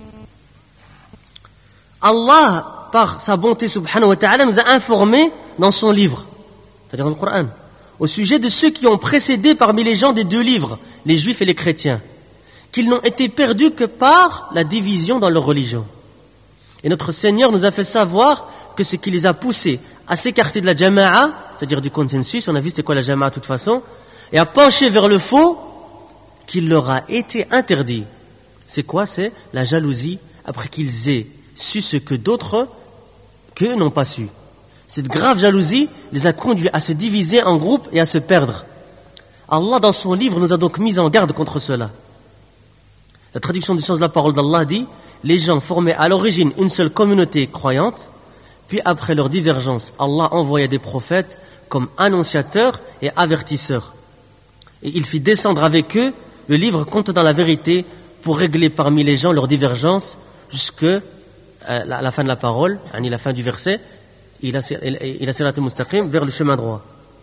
Allah, par sa bonté subhanahu wa ta'ala, nous a informés dans son livre, c'est-à-dire dans le Coran, au sujet de ceux qui ont précédé parmi les gens des deux livres, les juifs et les chrétiens, qu'ils n'ont été perdus que par la division dans leur religion. Et notre Seigneur nous a fait savoir que ce qui les a poussés à s'écarter de la jama'a, c'est-à-dire du consensus, on a vu c'est quoi la jama'a de toute façon, et à pencher vers le faux, qu'il leur a été interdit. C'est quoi? C'est la jalousie après qu'ils aient su ce que d'autres qu'eux n'ont pas su. Cette grave jalousie les a conduits à se diviser en groupes et à se perdre. Allah dans son livre nous a donc mis en garde contre cela. La traduction du sens de la parole d'Allah dit: les gens formaient à l'origine une seule communauté croyante, puis après leur divergence, Allah envoya des prophètes comme annonciateurs et avertisseurs. Et il fit descendre avec eux le livre contenant la vérité pour régler parmi les gens leurs divergences jusque euh, la, la fin de la parole, la fin du verset, il a sirat al-mustaqim, vers le chemin droit.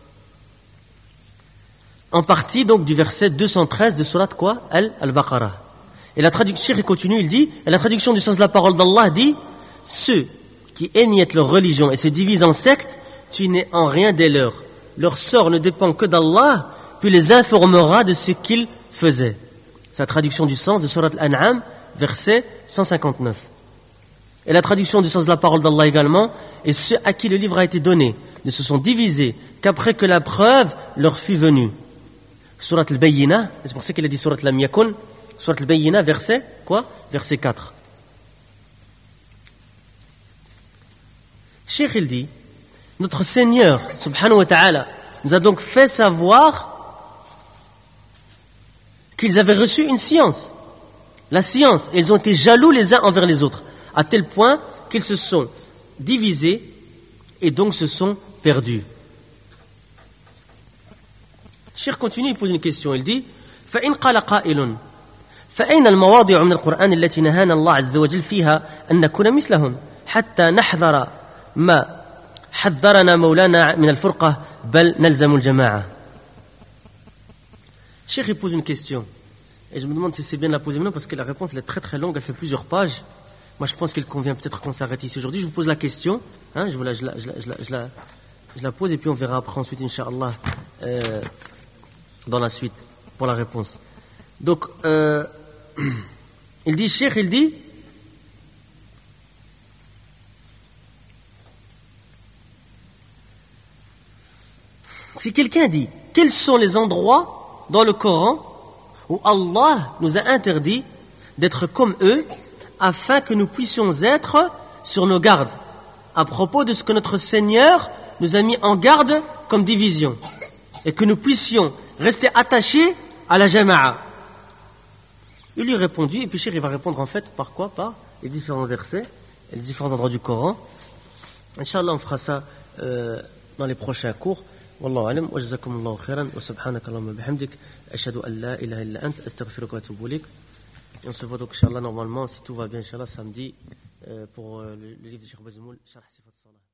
En partie donc du verset deux cent treize de surat quoi? Al-Baqarah. Et la traduction, il continue, il dit, et la traduction du sens de la parole d'Allah dit: ceux qui émiettent leur religion et se divisent en sectes, tu n'es en rien des leurs. Leur sort ne dépend que d'Allah, puis les informera de ce qu'ils faisaient. C'est la traduction du sens de surat Al-An'am, verset cent cinquante-neuf. Et la traduction du sens de la parole d'Allah également: et ceux à qui le livre a été donné ne se sont divisés qu'après que la preuve leur fut venue. Surat Al-Bayyina, c'est pour ça qu'il a dit surat Lam Yakun, surat Al-Bayyina, verset quoi? Verset quatre. Cheikh il dit: notre Seigneur subhanahu wa ta'ala nous a donc fait savoir qu'ils avaient reçu une science, la science, et ils ont été jaloux les uns envers les autres, à tel point qu'ils se sont divisés et donc se sont perdus. Cheikh continue, il pose une question, il dit: فإن قال قائل فأين المواضع من القرآن التي نهانا الله عز وجل فيها أن نكون مثلهم حتى نحذر ما حذرنا مولانا من الفرقة بل نلزم الجماعة. Cheikh il pose une question et je me demande si c'est bien de la poser maintenant parce que la réponse elle est très très longue, elle fait plusieurs pages. Moi je pense qu'il convient peut-être qu'on s'arrête ici aujourd'hui. Je vous pose la question, hein, je, vous la, je, la, je, la, je, la, je, la, je la pose et puis on verra après ensuite Inch'Allah euh, dans la suite pour la réponse. Donc euh, il dit, Cheikh il dit: Si quelqu'un dit, quels sont les endroits dans le Coran où Allah nous a interdit d'être comme eux afin que nous puissions être sur nos gardes à propos de ce que notre Seigneur nous a mis en garde comme division et que nous puissions rester attachés à la jama'a. Il lui a répondu, et puis Cheikh il va répondre en fait par quoi? Par les différents versets et les différents endroits du Coran. Inch'Allah, on fera ça euh, dans les prochains cours. Wallahu alam, wa jazakumullahu khairan, wa subhanaka Allahumma bihamdik, ashhadu an la ilaha illa ant, astaghfiruka wa atubu ilayk. Et on se voit donc, Inch'Allah, normalement, si tout va bien, Inch'Allah, samedi, euh, pour euh, le, le livre de Cheikh Bazmoul, Sharh Sifat Salah.